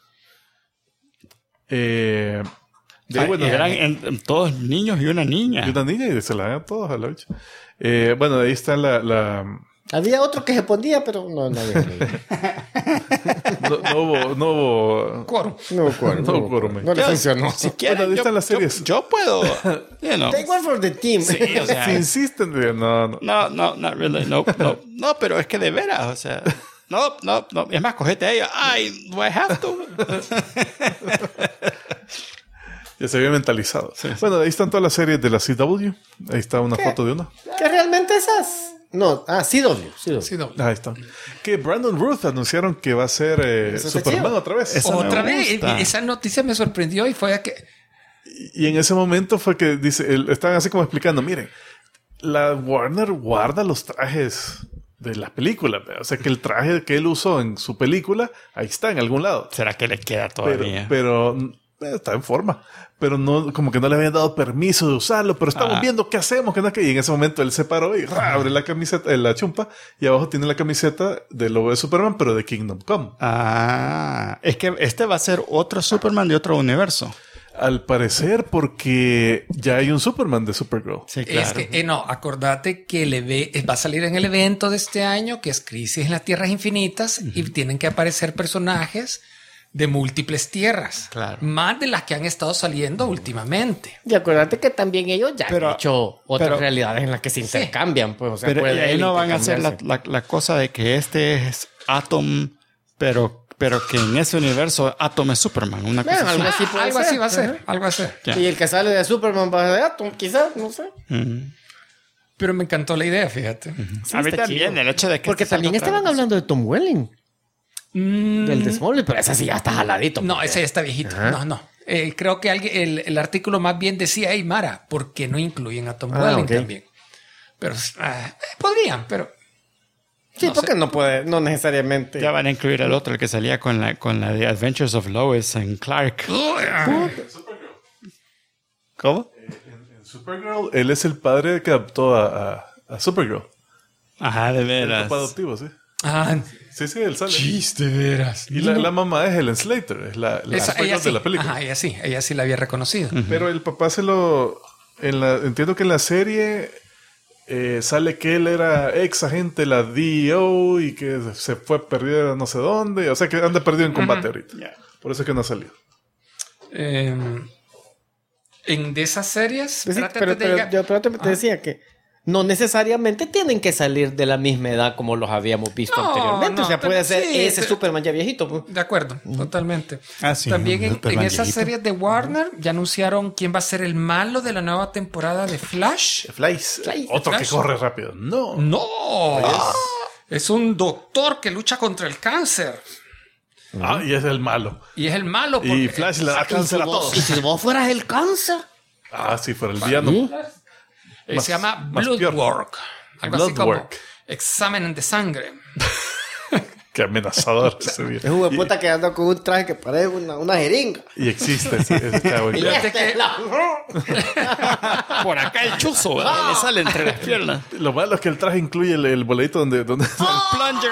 Bueno, eran todos niños y una niña. y una niña y se la dan todos a la bicha. Bueno, de ahí está Había otro que se ponía, pero no había leído. no hubo Quórum. No recuerdo. No recuerdo. No le funcionó. Si quieren, Bueno, ahí están las series. Yo puedo. You know. Take one for the team. Sí, o sea, si insisten, no. no, not really, no, pero es que de veras, o sea, no, es más, cogete a ella. Ay, do I have to? Ya se había mentalizado. Bueno, ahí están todas las series de la CW. Ahí está una foto de una. ¿Qué realmente esas? No, CW. Sí, no. Ahí está. Que Brandon Ruth anunciaron que va a ser Eso está Superman chido. otra vez. Esa me Otra vez. gusta. Esa noticia me sorprendió y fue que... Y en ese momento fue que estaban así como explicando, miren, la Warner guarda los trajes de la película. O sea que el traje que él usó en su película, ahí está en algún lado. ¿Será que le queda todavía? Pero está en forma. Pero no, como que no le habían dado permiso de usarlo, pero estamos viendo qué hacemos, qué no, qué. Y en ese momento él se paró y abre la camiseta, la chumpa, y abajo tiene la camiseta del logo de Superman, pero de Kingdom Come. Es que este va a ser otro Superman de otro universo. Al parecer, porque ya hay un Superman de Supergirl. Sí, claro. Es que, no, acordate que va a salir en el evento de este año, que es Crisis en las Tierras Infinitas, y tienen que aparecer personajes de múltiples tierras. Claro. Más de las que han estado saliendo últimamente. Y acuérdate que también ellos ya Pero- han hecho otras pero- realidades en las que se intercambian. Pues, o sea, Pero puede ahí él no van a hacer intercambiarse. la cosa de que este es Atom, pero que en ese universo Atom es Superman. Una cosa Algo así. así puede Algo ser. así va a ser. Ajá. Algo va a ser. Ya. Y el que sale de Superman va a ser Atom, quizás, no sé. Pero me encantó la idea, fíjate. A mí está también, chido. el hecho de que... Porque este salga también otra estaban vez. hablando de Tom Welling. Del de Smallville, pero esa sí ya está jaladito. No, ese ya está viejito. Ajá. No. Creo que el artículo más bien decía, hey, Mara, ¿por qué no incluyen a Tom Ah, Welling ok. también? Pero podrían, pero... Sí, no porque sé. no puede, no necesariamente. Ya van a incluir al otro, el que salía con la de Adventures of Lois and Clark. ¿Cómo? En Supergirl, él es el padre que adoptó a Supergirl. Ajá, de El veras. papá adoptivo, sí. Ah, Sí, él sale. chiste, veras. Y la mamá es Helen Slater, es la Ella sí. de la película. Ajá, ella sí la había reconocido. Pero el papá entiendo que en la serie sale que él era ex agente de la DEO y que se fue perdido a no sé dónde. O sea que anda perdido en combate ahorita. Ya. Por eso es que no salió. En de esas series, Sí, trata pero de llegar- yo te decía que no necesariamente tienen que salir de la misma edad como los habíamos visto anteriormente. O sea, puede ser ese Superman ya viejito. Pues. De acuerdo, totalmente. Sí, También en Superman esas viejito. series de Warner ya anunciaron quién va a ser el malo de la nueva temporada de Flash. Flash. Otro Flash. que corre rápido. No. ¡No! Es un doctor que lucha contra el cáncer. Y es el malo. Y es el malo. Y Flash le da cáncer a todos. Y si vos fueras el cáncer. Sí, fuera el villano. Se llama más peor. Bloodwork. Algo así como Bloodwork. examen de sangre. Qué amenazador ese Es viejo. un puta que anda con un traje que parece una jeringa. Y existe ese chavo. Y fíjate que Por acá el chuzo, ¿verdad? Le sale entre las piernas. Lo malo es que el traje incluye el boleto donde Plunger.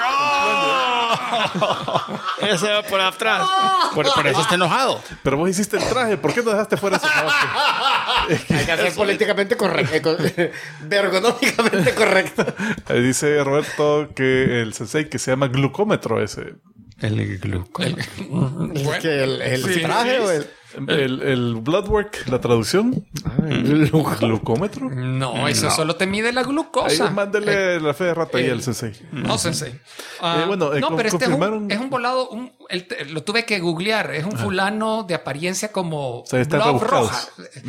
Ese va por atrás. Por eso está enojado. Pero vos hiciste el traje, ¿por qué no dejaste fuera ese trabajo? Hay que ser políticamente correcto. Ergonómicamente correcto. Ahí dice Roberto que el sensei que se llama glucómetro ese. El gluco. ¿El Sí, traje sí. o el...? El Bloodwork, la traducción. ¿Glucómetro? no, eso solo te mide la Ahí glucosa. mándele la fe de rata ahí al sensei. No, sensei. Bueno, no, pero este confirmaron- es un volado. Lo tuve que googlear. Es un fulano de apariencia como O sea, están Blood rebuscados. roja.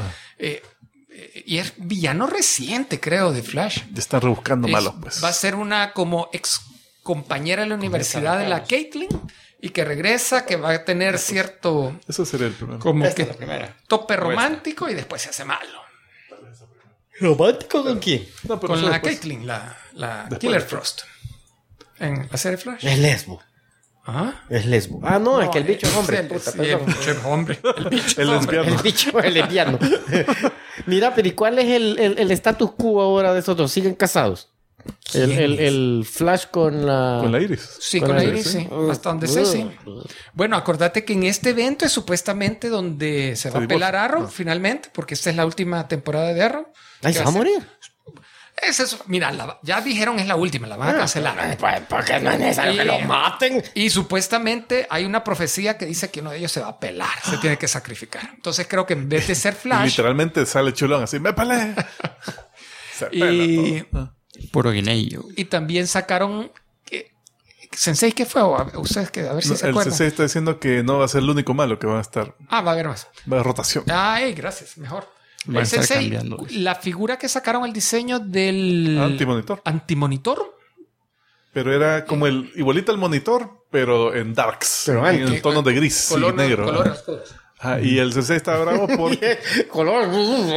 Y es villano reciente, creo, de Flash. Ya están rebuscando malos, pues. Va a ser una como ex compañera de la universidad de la Caitlyn y que regresa, que va a tener cierto Eso sería el primero. como Esta que es la primera. tope romántico y después se hace malo. ¿Romántico con quién? No, pero Con eso la después. Caitlyn, la Después, Killer después. Frost. En la serie Flash. Es lesbo. Ajá. Es lesbo. No, es que el bicho es hombre. El, Puta, sí, perdón. el bicho es hombre. El bicho El es hombre. lesbiano. El bicho es lesbiano. Mira, pero ¿y cuál es el status quo ahora de esos dos? ¿Siguen casados? El Flash con la... Con la Iris. Sí, Con con la la Iris, Iris, sí. Hasta donde sé, sí. Bueno, acordate que en este evento es supuestamente donde se va a divorcia. pelar Arrow finalmente, porque esta es la última temporada de Arrow. Ay, Que se va a ser- morir. Es eso. Mira, ya dijeron es la última, la van a cancelar. Pues porque no es necesario que lo maten. Y supuestamente hay una profecía que dice que uno de ellos se va a pelar, se tiene que sacrificar. Entonces creo que en vez de ser Y Flash literalmente sale chulón así, ¡me peleé! Se pela y, todo. Puro guineyo. y también sacaron Sensei, ¿qué fue? Ustedes que a ver si No, se el acuerdan. sensei está diciendo que no va a ser el único malo que va a estar. Va a haber más. Va a haber rotación. Ay, gracias, mejor. Va a El estar Sensei, cambiando. la figura que sacaron el diseño del Antimonitor. Antimonitor. Pero era como el igualito al monitor, pero en darks. Pero en el tono de gris y negro. color oscuro. Y el sensei está bravo porque Color.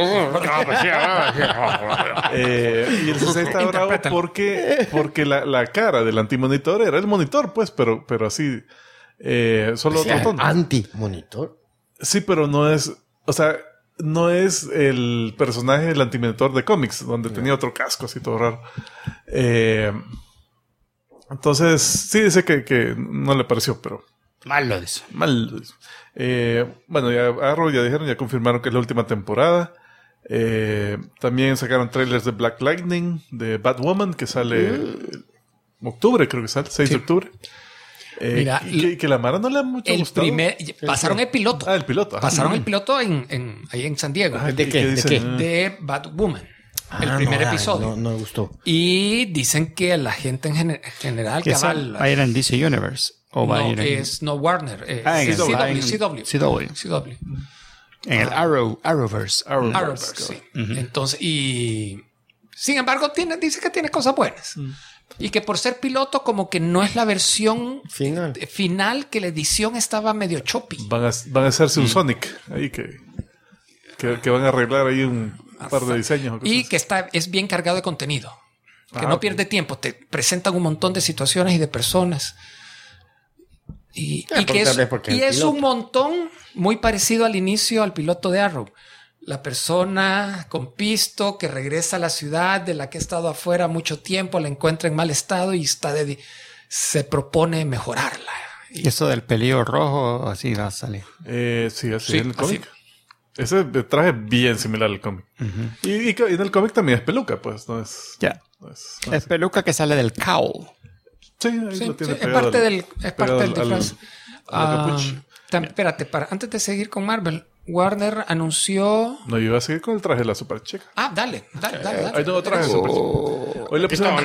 y el sensei está bravo Interprétalo. porque la cara del antimonitor era el monitor, pues, pero así solo otro tono. Anti-monitor. Sí, pero no es, o sea, no es el personaje del antimonitor de cómics, donde tenía otro casco así todo raro. Entonces, sí dice que no le pareció, pero Malo de eso. mal. Bueno, ya Arrow ya dijeron, ya confirmaron que es la última temporada. También sacaron trailers de Black Lightning, de Batwoman, que sale en octubre, creo que sale, 6 de octubre. Mira, y que la Mara no le ha mucho El gustado. pasaron el piloto. El piloto. ajá. Pasaron el piloto ahí en San Diego. Ajá, ¿De ¿y qué? ¿De dicen? De Batwoman. El primer episodio. No me gustó. Y dicen que la gente en general Que cabal, va a ir en DC Universe. O va a no, ir en, es no Warner. en Es el- CW. CW. En el Arrowverse. Arrowverse, sí. Entonces, y sin embargo, dice que tiene cosas buenas. Y que por ser piloto, como que no es la versión final, que la edición estaba medio choppy. Van a hacerse un Sonic ahí que van a arreglar ahí un par de diseños. o cosas Y así. que es bien cargado de contenido. Que no pierde tiempo. Te presentan un montón de situaciones y de personas. Y que tal vez porque y el es piloto. un montón muy parecido al inicio al piloto de Arrow. La persona con pisto que regresa a la ciudad de la que ha estado afuera mucho tiempo, la encuentra en mal estado y se propone mejorarla. Y eso del pelillo rojo, así va a salir. Sí, así Sí, es en el cómic. así. Ese traje es bien similar al cómic. Y en el cómic también es peluca, pues. No es. Ya. no es- Es peluca que sale del cowl. sí, ahí Sí, lo tiene es pegado parte al- del pegado disfraz. al capuch. Espérate, antes de seguir con Marvel, Warner anunció... No, yo iba a seguir con el traje de la super chica. Ah, dale. Hay nuevo traje de super chica. Hoy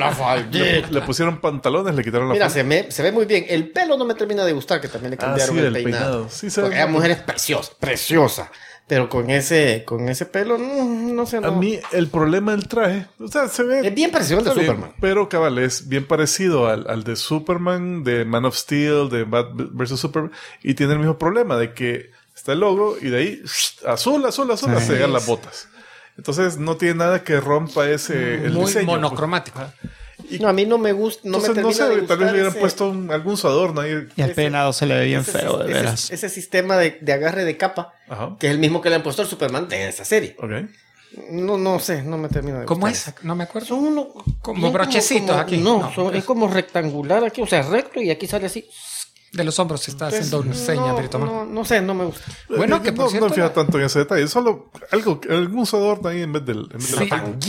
le pusieron pantalones, le quitaron la Mira, falda. se ve muy bien. El pelo no me termina de gustar, que también le cambiaron el peinado. Sí, se Porque ve la mujer es preciosa. Pero con ese pelo, no sé. A No. mí el problema del traje, o sea, se ve... Es bien parecido al de está bien, Superman. pero cabal, es bien parecido al de Superman, de Man of Steel, de Batman vs. Superman, y tiene el mismo problema de que está el logo y de ahí azul, a cegar las botas. Entonces no tiene nada que rompa el Muy diseño. monocromático. No, a mí no me gusta. No Entonces, me no termina sé, de tal vez gustar le hubieran ese- puesto algún su adorno ahí. Y el peinado se le ve bien feo, de veras. Ese sistema de agarre de capa, Ajá. que es el mismo que le han puesto al Superman de esa serie. Ok. No sé, no me termina de ¿Cómo gustar. es? No me acuerdo. Son unos... Como bien brochecitos aquí. No, No, es como rectangular aquí, o sea, recto y aquí sale así. De los hombros se está haciendo una seña, no, Brito Man. no sé, no me gusta. Bueno, que por no cierto, me fija tanto en ese detalle. Solo algún su adorno ahí en vez del... Sí.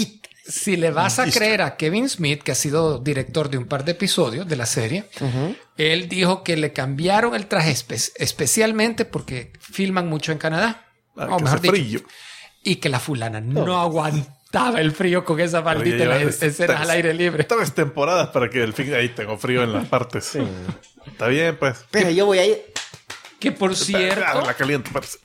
Si le vas a creer a Kevin Smith, que ha sido director de un par de episodios de la serie, él dijo que le cambiaron el traje especialmente porque filman mucho en Canadá. O que mejor hace dicho, frío. y que la fulana no aguantaba el frío con esa maldita Oye, las escenas al aire libre. 3 temporadas para que al fin ahí tengo frío en las partes. Está bien, pues. Pero yo voy a ir... Que por cierto, La caliente, parece.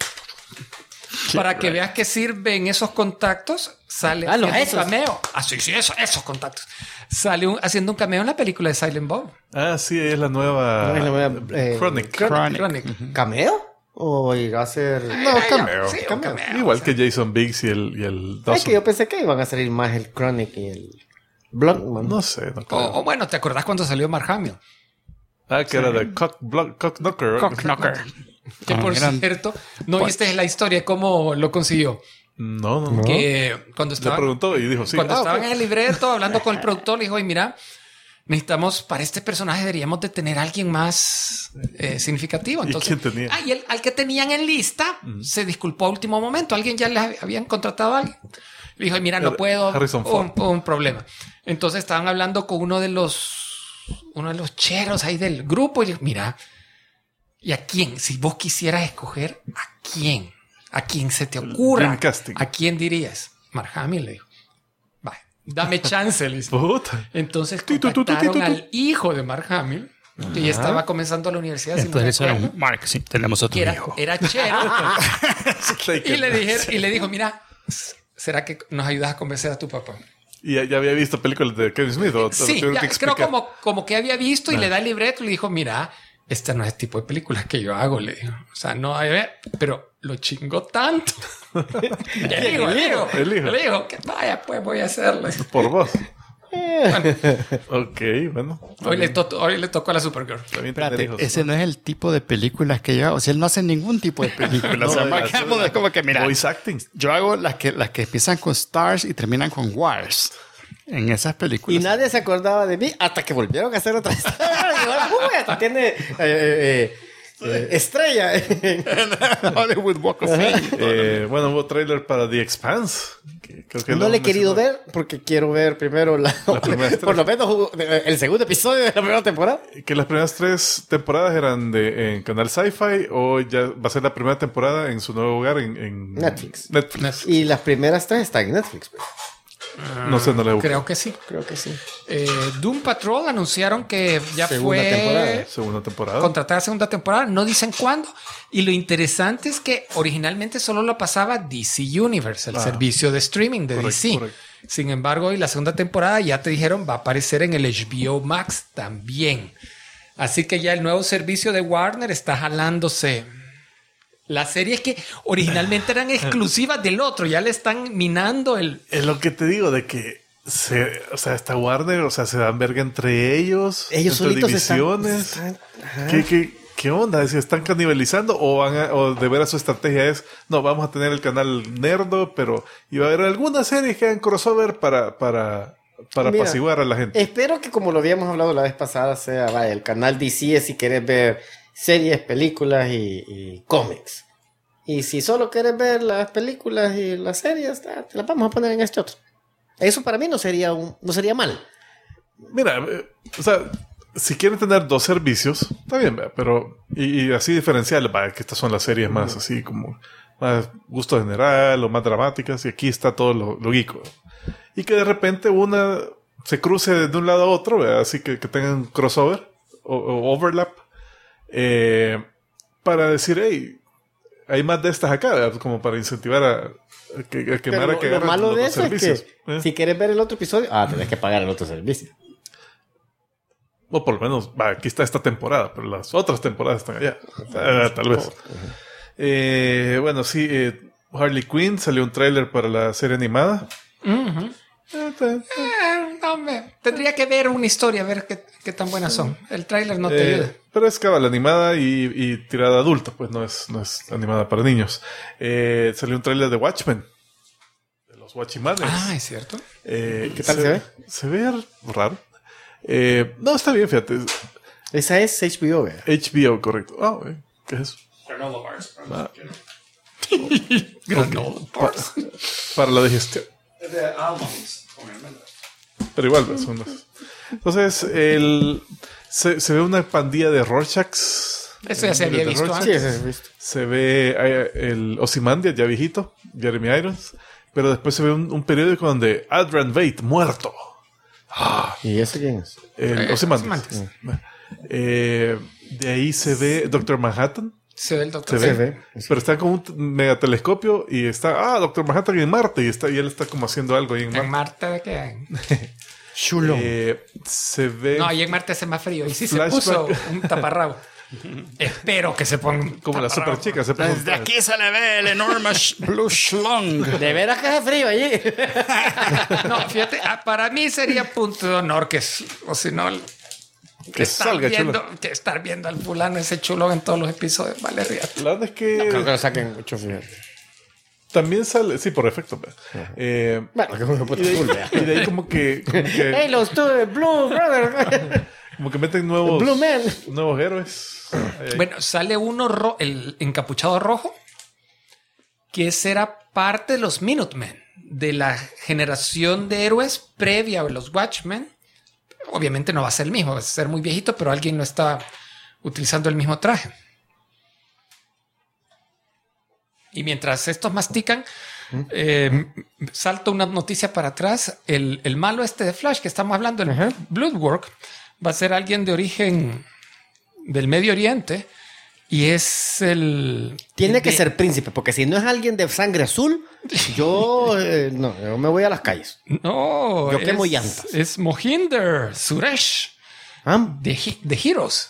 para que veas que sirven esos contactos, sale Ah, no, haciendo esos. un cameo. Ah, sí, esos contactos. Sale haciendo un cameo en la película de Silent Bob. Ah, sí, es la nueva... Es la nueva, Chronic. Chronic. ¿Cameo? ¿O irá a ser...? No, cameo. Sí, un cameo. Igual que Jason Biggs y el Es Dawson. que yo pensé que iban a salir más el Chronic y el Bluntman. No sé, no creo. O bueno, ¿te acordás cuando salió Mark Hamill? Ah, que era de Cockknocker. Cockknocker. Que por cierto, ¿no viste la historia de cómo lo consiguió? No. Que cuando Le estaban, preguntó y dijo sí. cuando estaban ok. en el libreto hablando con el productor, le dijo, oye, mira, necesitamos, para este personaje deberíamos de tener a alguien más significativo. ¿Y Entonces, quién tenía? Y al que tenían en lista se disculpó a último momento. Alguien ya les habían contratado a alguien. Le dijo, mira, no Era puedo, Harrison Ford. un problema. Entonces estaban hablando con uno de los cheros ahí del grupo y le dijo, mira, ¿y a quién? Si vos quisieras escoger, ¿a quién? ¿A quién se te ocurra? dream casting. ¿A quién dirías? Mark Hamill le dijo. Va, dame chance, le dice. Puta. Entonces Tu, tu, tu, tu, contactaron tu, tu. al hijo de Mark Hamill, que ya estaba comenzando la universidad. si no Entonces eso me era acuerdo, un Mark, sí, tenemos otro que hijo. era chero. y le dijo, mira, ¿será que nos ayudas a convencer a tu papá? ¿Y ya había visto películas de Kevin Smith? ¿O te lo Sí, tuvieron ya, que creo explicar? como que había visto y le da el libreto y le dijo, mira, este no es el tipo de películas que yo hago, le dijo. O sea, no, pero lo chingó tanto. Le dijo, que vaya, pues voy a hacerle. Por vos. Ok, bueno. Hoy le tocó a la Supergirl. También tener Espérate, hijos. ese no es el tipo de películas que yo hago. O sea, él no hace ningún tipo de películas. No, o sea, de Mark las- Hamill es como que, mira, Voice acting. yo hago las que empiezan con stars y terminan con wars. En esas Y películas. nadie se acordaba de mí hasta que volvieron a hacer otra vez. Hasta tiene estrella. Hollywood Walk of Fame. Bueno, hubo trailer para The Expanse. Que creo que No le he querido ver porque quiero ver primero primera por lo menos el segundo episodio de la primera temporada. Que las primeras 3 temporadas eran en Canal Sci-Fi o ya va a ser la primera temporada en su nuevo hogar en Netflix. Y Y las primeras 3 están en Netflix. Pues. no sé, no le busqué. Creo que sí. Creo que sí. Doom Patrol anunciaron que ya Segunda temporada. Segunda temporada. contratar segunda temporada. No dicen cuándo. Y lo interesante es que originalmente solo lo pasaba DC Universe, el servicio de streaming de Correcto, DC. correcto. Sin embargo, y la segunda temporada ya te dijeron va a aparecer en el HBO Max también. Así que ya el nuevo servicio de Warner está jalándose. Las series que originalmente eran exclusivas del otro, ya le están minando el... Es lo que te digo, de que o sea, está Warner, o sea, se dan verga entre ellos. Ellos entre solitos divisiones. ajá. ¿Qué onda? ¿Si están canibalizando o de veras su estrategia es, no, vamos a tener el canal Nerdo, pero iba a haber algunas series que hagan crossover para Mira, apaciguar a la gente? Espero que como lo habíamos hablado la vez pasada sea vaya, el canal DC es si quieres ver series, películas y cómics. Y si solo quieres ver las películas y las series, te las vamos a poner en este otro. Eso para mí no sería mal. Mira, o sea, si quieren tener 2 servicios, está bien, ¿verdad? Pero y así diferenciarles, vaya, que estas son las series más así como más gusto general o más dramáticas, y aquí está todo lo geeko. Y que de repente una se cruce de un lado a otro, ¿verdad? Así que tengan crossover o overlap, para decir, hey, hay más de estas acá, ¿verdad? Como para incentivar a que Mara que lo malo de los eso servicios. es que si quieres ver el otro episodio, tenés que pagar el otro servicio. O por lo menos, aquí está esta temporada, pero las otras temporadas están allá. Tal vez. Bueno, sí, Harley Quinn, salió un tráiler para la serie animada. Hombre, tendría que ver una historia, a ver qué tan buenas son. El tráiler no te ayuda. Pero es cabal animada y tirada adulta, pues no es animada para niños. Salió un tráiler de Watchmen, de los Watchimanes. Es cierto. ¿Qué tal se ve? Se ve raro. No, está bien, fíjate. Esa es HBO, ¿verdad? HBO, correcto. ¿Qué es eso? Granola bars. Granola bars. Para la digestión. De almonds. Pero igual, son los... Entonces, se ve una pandilla de Rorschachs. Eso ya se había visto Rorschach. antes. Sí, ese es visto. Se ve el Ozymandias, ya viejito, Jeremy Irons. Pero después se ve un periódico donde Adrian Veidt, muerto. ¿Y ese quién es? El Ozymandias. De ahí se ve Doctor Manhattan. Se ve el doctor. Se ve. Pero está con un megatelescopio y está, Doctor Manhattan en Marte. Y él está como haciendo algo ahí en Marte. ¿En Marte de qué? Chulo. Se ve... No, ahí en Marte hace más frío. Y sí Flashback. se puso un taparrabo. Espero que se ponga un Como la taparrabo. super chica. Se puso Desde aquí se le ve el enorme blue schlong. De veras que hace frío allí. No, fíjate, para mí sería punto de honor o si no... que salga chulo. Que estar viendo al fulano ese chulo en todos los episodios. Vale, ríate. La verdad es que... Creo que lo saquen mucho, fíjate. También sale... Sí, por efecto. Bueno, que me puedo y de ahí como que Hey, los Blue Brother. como que meten nuevos... Blue Man. Nuevos héroes. Ahí. Bueno, sale uno, el encapuchado rojo, que ese era parte de los Minutemen, de la generación de héroes previa a los Watchmen. Obviamente no va a ser el mismo, va a ser muy viejito, pero alguien no está utilizando el mismo traje. Y mientras estos mastican, salta una noticia para atrás. El malo de Flash que estamos hablando, el Bloodwork, va a ser alguien de origen del Medio Oriente y es el... Tiene que ser príncipe, porque si no es alguien de sangre azul, yo yo me voy a las calles. No, Yo quemo llantas. Es Mohinder Suresh de Heroes.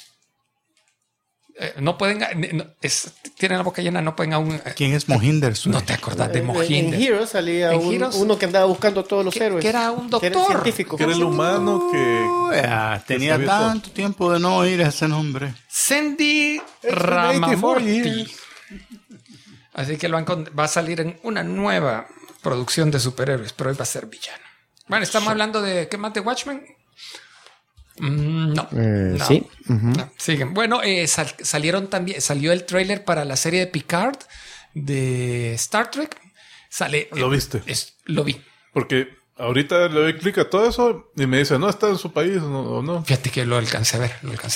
No pueden... tienen la boca llena, no pueden aún... ¿Quién es Mohinder? No te acordás de En Mohinder. Heroes salía Heroes, uno que andaba buscando a todos los héroes. que era un doctor. Que era científico. Que era el humano que... Tenía sabía tanto tiempo de no oír ese nombre. Sandy 84 Ramamorti. years. Así que va a salir en una nueva producción de superhéroes, pero hoy va a ser villano. Bueno, estamos hablando de... ¿Qué más de Watchmen? No. Sí. No, siguen. Bueno, salió el tráiler para la serie de Picard de Star Trek. ¿Lo viste? Lo vi. Porque ahorita le doy clic a todo eso y me dice, no, está en su país o no. Fíjate que lo alcancé a ver.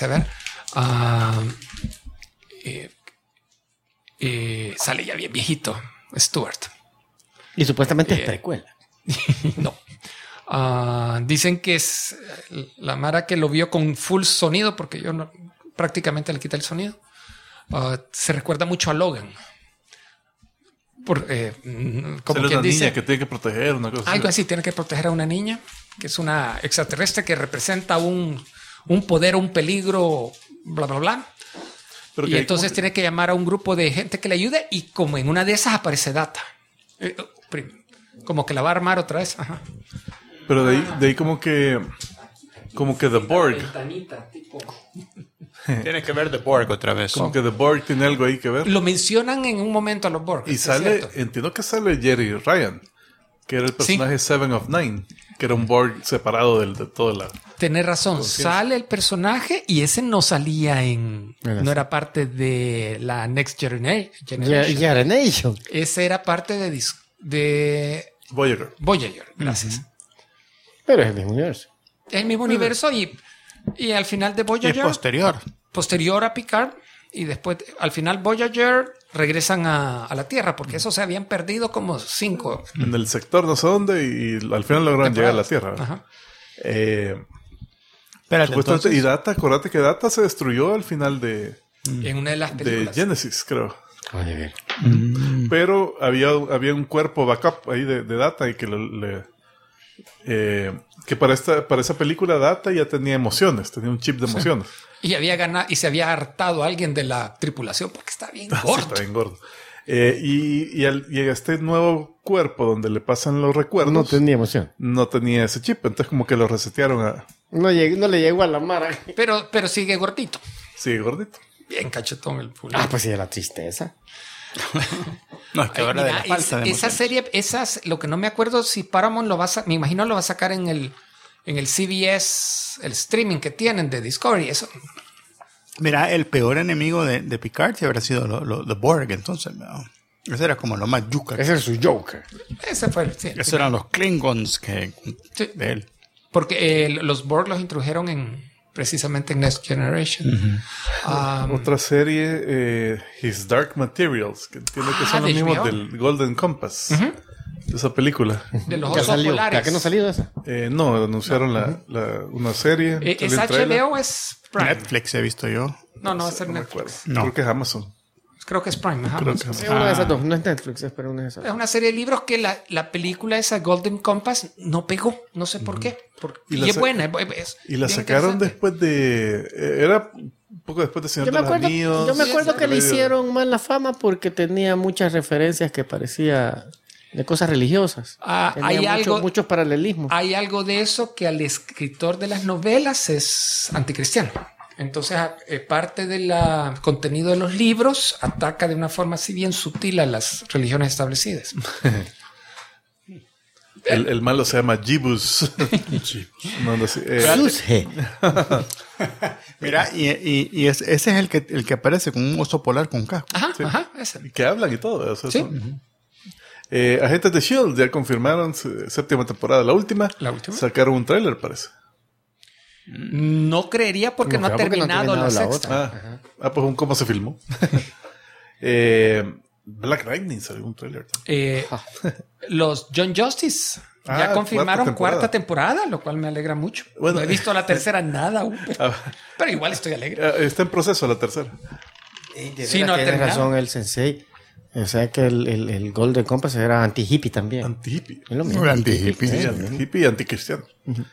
Sale ya bien viejito, Stuart. Y supuestamente es precuela. No. Dicen que es la Mara que lo vio con full sonido, porque yo prácticamente le quité el sonido. Se recuerda mucho a Logan. Como Sale quien una dice, niña que tiene que proteger, una cosa algo así, tiene que proteger a una niña, que es una extraterrestre que representa un poder, un peligro, bla, bla, bla. Pero Y que entonces tiene que llamar a un grupo de gente que le ayude, y como en una de esas aparece Data. Como que la va a armar otra vez. Ajá. Pero de ahí como que The Borg. Tiene que ver The Borg otra vez. Como que The Borg tiene algo ahí que ver. Lo mencionan en un momento a los Borg. Y es sale, cierto. entiendo que sale Jerry Ryan, que era el personaje Seven of Nine, que era un Borg separado de toda la... Tenés razón, sale el personaje y ese no salía no era parte de la Next Generation. Generation. Ese era parte de Voyager. Gracias. Pero es el mismo universo. El mismo universo y al final de Y Voyager, posterior. posterior a Picard, y después al final Voyager regresan a la Tierra, porque esos se habían perdido como 5 En el sector no sé dónde y al final lograron llegar a la Tierra. Ajá. Espérate, Supuestamente, entonces. y Data, acuérdate que Data se destruyó al final de En una de las películas. Genesis, creo. Oye, Pero había un cuerpo backup ahí de Data y que que para esa película Data ya tenía emociones, tenía un chip de emociones. Y había ganado, y se había hartado a alguien de la tripulación porque está bien Sí, gordo. está bien gordo. Y a este nuevo cuerpo donde le pasan los recuerdos no tenía emoción. no tenía ese chip, entonces como que lo resetearon a... No le llegó a la mara. Pero sigue gordito. Sí, gordito. Bien cachetón el fulano. Ah, pues sí, era tristeza. No, es que Ay, ahora de mira, la falta de esa emoción. serie, lo que no me acuerdo si Paramount me imagino lo va a sacar en el CBS, el streaming que tienen de Discovery. Eso. Mira, el peor enemigo de Picard sí habrá sido los Borg, entonces. ¿No? Ese era como lo más yuca. Ese es su Joker. Ese fue el. Sí, Esos eran los Klingons Sí. de él. Porque los Borg los introdujeron precisamente en Next Generation. Otra serie, His Dark Materials, que entiendo que son los de mismos HBO. del Golden Compass, de esa película. De los ¿Ya osos salió? polares. ¿Ya que no ha salido esa? No, anunciaron una serie. ¿Es salió el tráiler. HBO o es Prime? Netflix he visto yo. No, va a ser No me Netflix. acuerdo. Creo que es Amazon. Creo que es Prime. ajá. Creo que es Sí, Amazon. una de esas dos. No es Netflix, pero una de esas. Es una serie de libros que la película esa Golden Compass no pegó. No sé por qué. Y es buena. Y la bien sacaron interesante. después de... era un poco después de Señor de los Anillos. Yo me acuerdo que le medio- hicieron mal la fama porque tenía muchas referencias que parecía de cosas religiosas. Hay algo- muchos paralelismos. Hay algo de eso que al escritor de las novelas es anticristiano. Entonces, parte del contenido de los libros ataca de una forma así bien sutil a las religiones establecidas. El malo se llama Jibus. No sé. Susje. Mira, y ese es el que aparece con un oso polar con casco. Ajá, ese. Que hablan y todo. O sea, Sí. Agentes de S.H.I.E.L.D. ya confirmaron séptima temporada, la última. ¿La última? Sacaron un tráiler, parece. No creería porque no ha creo porque no ha terminado la terminado la sexta. Pues cómo se filmó. Black Lightning salió un tráiler. Los John Justice ya Ah, confirmaron cuarta temporada. cuarta temporada, lo cual me alegra mucho. Bueno, no he visto la tercera nada aún, pero igual estoy alegre. Está en proceso la tercera. Sí, no ha tiene terminado. razón el sensei. O sea que el Golden Compass era anti-hippie también. Anti-hippie. Es lo mismo. Anti-hippie. Sí, anti-hippie y anticristiano.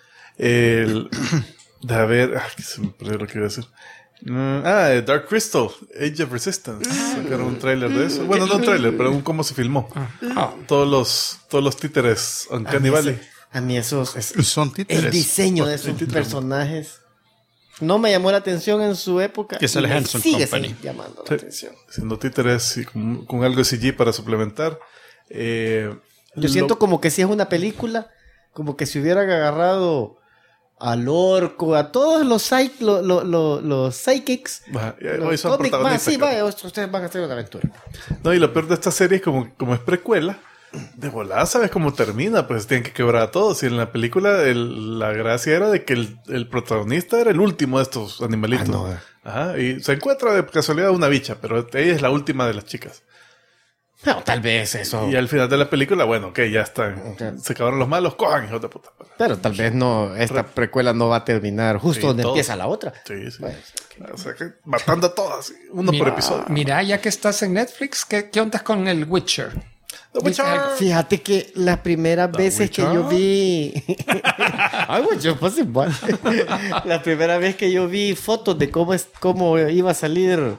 A ver, que se me perdió lo que iba a decir. Dark Crystal, Age of Resistance. Sacaron un tráiler de eso. Bueno, no un tráiler, pero un cómo se filmó. Todos los títeres Uncanny Valley. A mí esos... Son títeres. El diseño de esos personajes no me llamó la atención en su época. Que es el y me Hanson sigue Company. llamando la Sí, atención. siendo títeres y con algo de CG para suplementar. Yo siento como que si es una película, como que si hubieran agarrado al orco, a todos los psychics. Hoy son Cómic, protagonistas. sí, claro. vaya, ustedes van a hacer una aventura. No, y lo peor de esta serie es como es precuela, de volada sabes cómo termina, pues tienen que quebrar a todos. Y en la película la gracia era de que el protagonista era el último de estos animalitos. no. Ajá, y se encuentra de casualidad una bicha, pero ella es la última de las chicas. No, tal vez eso. Y al final de la película, bueno, ok, ya están. Ok. Se acabaron los malos, cojan, hijos de puta. Pero tal vez no, esta precuela no va a terminar justo Sí, donde todo. empieza la otra. Sí, sí. Bueno, O sea, que matando a todas, uno por episodio. Mira, ya que estás en Netflix, ¿qué onda con el Witcher? The Witcher. fíjate que las primeras veces que yo vi... Ay, güey, yo pasé mal. La primera vez que yo vi fotos de cómo iba a salir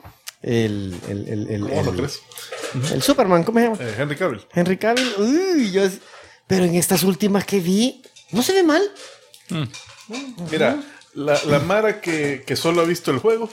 ¿Cómo lo crees? el Superman, ¿cómo se llama? Henry Cavill. Henry Cavill. Uy, pero en estas últimas que vi, no se ve mal. Mira, la Mara que solo ha visto el juego.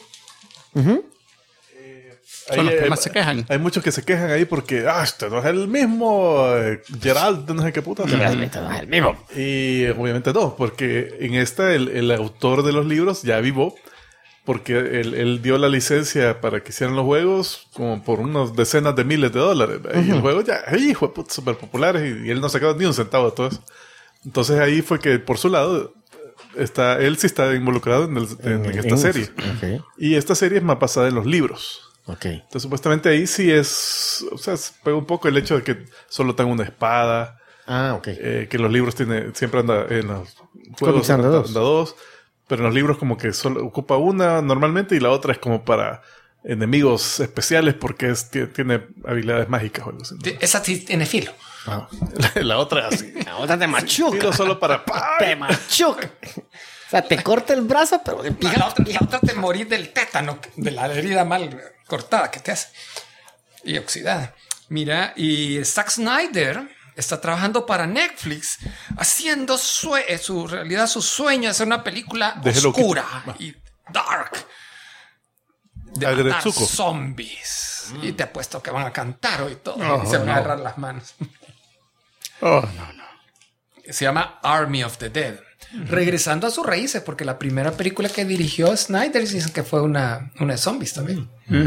Son los que más se quejan. Hay muchos que se quejan ahí porque, este no es el mismo Geralt, no sé qué puta. Realmente no es el mismo. Y obviamente no, porque en esta el autor de los libros ya vivo, porque él dio la licencia para que hicieran los juegos como por unas decenas de miles de dólares. Y el juego ya, hijo de puta, súper populares y él no sacaba ni un centavo de todo eso. Entonces ahí fue que por su lado él sí está involucrado en esta serie. Ok. Y esta serie es más basada en los libros. Ok. Entonces, supuestamente ahí sí es... O sea, se pega un poco el hecho de que solo tenga una espada. Ah, ok. Que los libros siempre anda en los Comics anda dos. pero en los libros como que solo ocupa una normalmente y la otra es como para enemigos especiales porque tiene habilidades mágicas o algo así. Esa sí tiene filo. Ah. La otra así. La otra te machuca. Filo solo para... Te machuca. O sea, te corta el brazo, pero de La otra te morís del tétano, de la herida mal cortada que te hace. Y oxidada. Mira, y Zack Snyder está trabajando para Netflix, haciendo su sueño de hacer una película de oscura y dark. De matar Agretsuko. zombies. Y te apuesto que van a cantar hoy todo. Y se van a agarrar las manos. Oh, no. Se llama Army of the Dead. Regresando a sus raíces, porque la primera película que dirigió Snyder dicen que fue una de zombies también.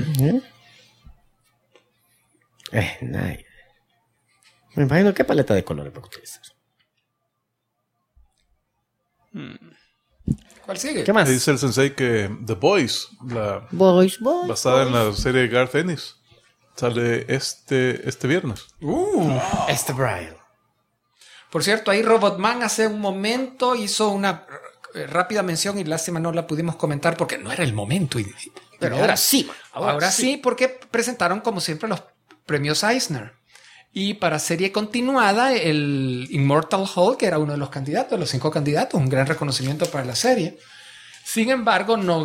Nice. Me imagino qué paleta de colores para utilizar. ¿Cuál sigue? ¿Qué más? Dice el sensei que The Boys, Boys. basada en la serie de Garth Ennis, sale este viernes. Este Brian. Por cierto, ahí Robotman hace un momento hizo una rápida mención y lástima no la pudimos comentar porque no era el momento. Pero ahora sí. Ahora sí, porque presentaron como siempre los premios Eisner. Y para serie continuada, el Immortal Hulk, que era uno de los candidatos, de los 5 candidatos, un gran reconocimiento para la serie. Sin embargo, no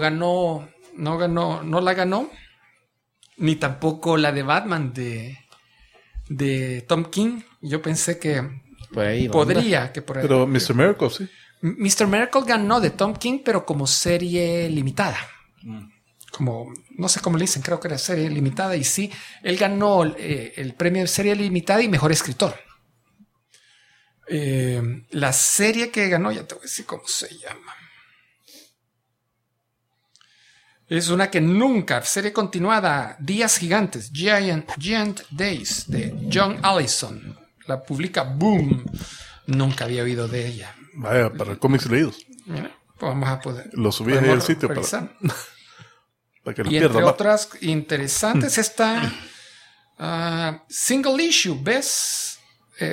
la ganó, ni tampoco la de Batman de Tom King. Yo pensé que Por ahí podría. Pero Mr. Miracle, sí. Mr. Miracle ganó de Tom King, pero como serie limitada. Como, no sé cómo le dicen, creo que era serie limitada. Y sí, él ganó el premio de serie limitada y mejor escritor. La serie que ganó, ya te voy a decir cómo se llama. Es una que nunca, serie continuada, Días Gigantes, Giant Days, de John Allison. La publica Boom. Nunca había oído de ella. Vaya, para cómics leídos. Mira, pues vamos a poder. Lo subí ahí al sitio para que lo y pierda entre más. otras interesantes está Single Issue, ¿ves?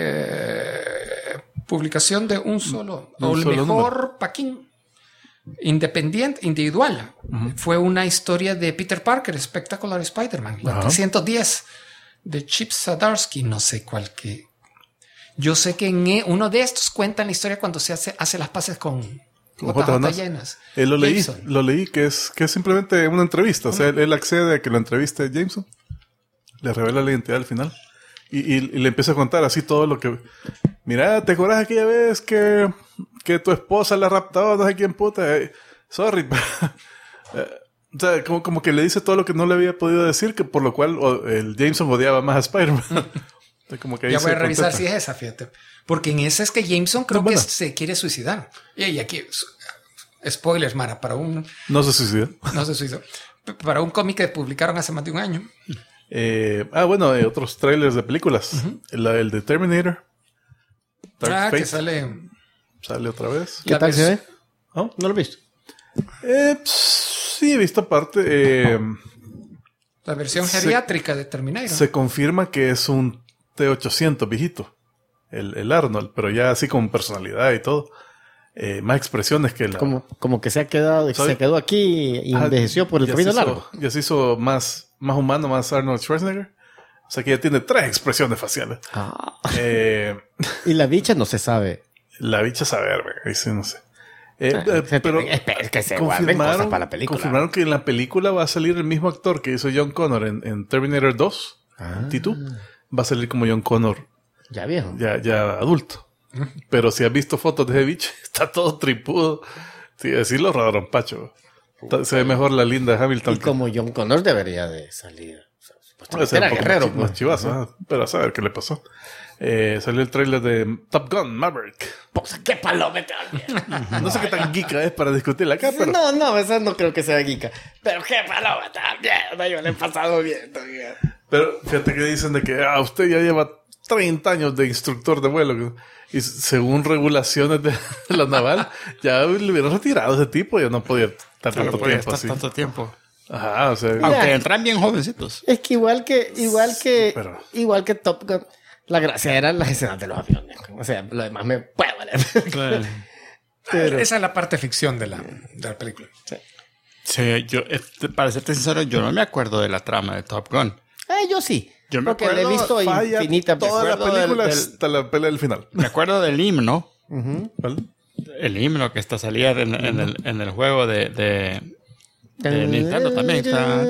Publicación de un solo, o el solo mejor paquín independiente, individual. Fue una historia de Peter Parker, Spectacular Spider-Man, la 310 de Chip Zdarsky, no sé cuál que. Yo sé que en uno de estos cuentan la historia cuando se hace las paces con JJ llenas. Lo leí que es simplemente una entrevista. O sea, él accede a que lo entreviste a Jameson, le revela la identidad al final y le empieza a contar así todo lo que... Mira, ¿te acuerdas aquella vez que tu esposa la raptaba? No sé quién puta. Sorry. O sea, como que le dice todo lo que no le había podido decir, que por lo cual el Jameson odiaba más a Spider-Man. Como que ahí ya voy a revisar contesta. si es esa, fíjate. Porque en esa es que Jameson creo que se quiere suicidar. Y aquí, spoilers, Mara, para un... No se suicidó. No se suicidó. Para un cómic que publicaron hace más de un año. Otros trailers de películas. El de Terminator. Dark Fate. Que sale otra vez. ¿Qué tal se ve? ¿No? ¿No lo he visto? Sí, he visto aparte. La versión geriátrica de Terminator. Se confirma que es un T-800 viejito. El Arnold, pero ya así con personalidad y todo. Más expresiones que la... Como que se quedó aquí y envejeció por el camino largo. Ya se hizo más humano, más Arnold Schwarzenegger. O sea que ya tiene 3 expresiones faciales. Y la bicha no se sabe. La bicha saber, ahí sí no sé. Pero es que se guarden cosas para la película. Confirmaron que en la película va a salir el mismo actor que hizo John Connor en Terminator 2, T2. Va a salir como John Connor. Ya viejo. Ya adulto. Pero si has visto fotos de ese bicho, está todo tripudo. Sí, así lo robaron, Pacho. Se ve mejor la linda Hamilton. Y como John Connor debería de salir. Puede ser era guerrero. Más chivazo, pero a saber qué le pasó. Salió el trailer de Top Gun Maverick. Pues qué palometa. No sé qué tan geeka es para discutirla acá, pero... No, esa no creo que sea geeka. Pero qué palometa. Mierda, yo le he pasado bien todavía. Pero fíjate que dicen de que usted ya lleva 30 años de instructor de vuelo. Y según regulaciones de la naval, ya le hubieran retirado ese tipo. Ya no podía estar tanto tiempo así. Tanto tiempo. Ajá, o sea... Mira. Aunque entran bien jovencitos. Es que igual que pero- igual que Top Gun, la gracia eran las escenas de los aviones. O sea, lo demás me puede valer. Pero- Esa es la parte ficción de la película. Sí, para serte sincero, yo no me acuerdo de la trama de Top Gun. Yo sí. Yo me porque le he acuerdo, visto Falla infinitas toda la acuerdo película del- hasta la pelea del final. Me acuerdo del himno. ¿Vale? El himno que salía en el juego de Nintendo también.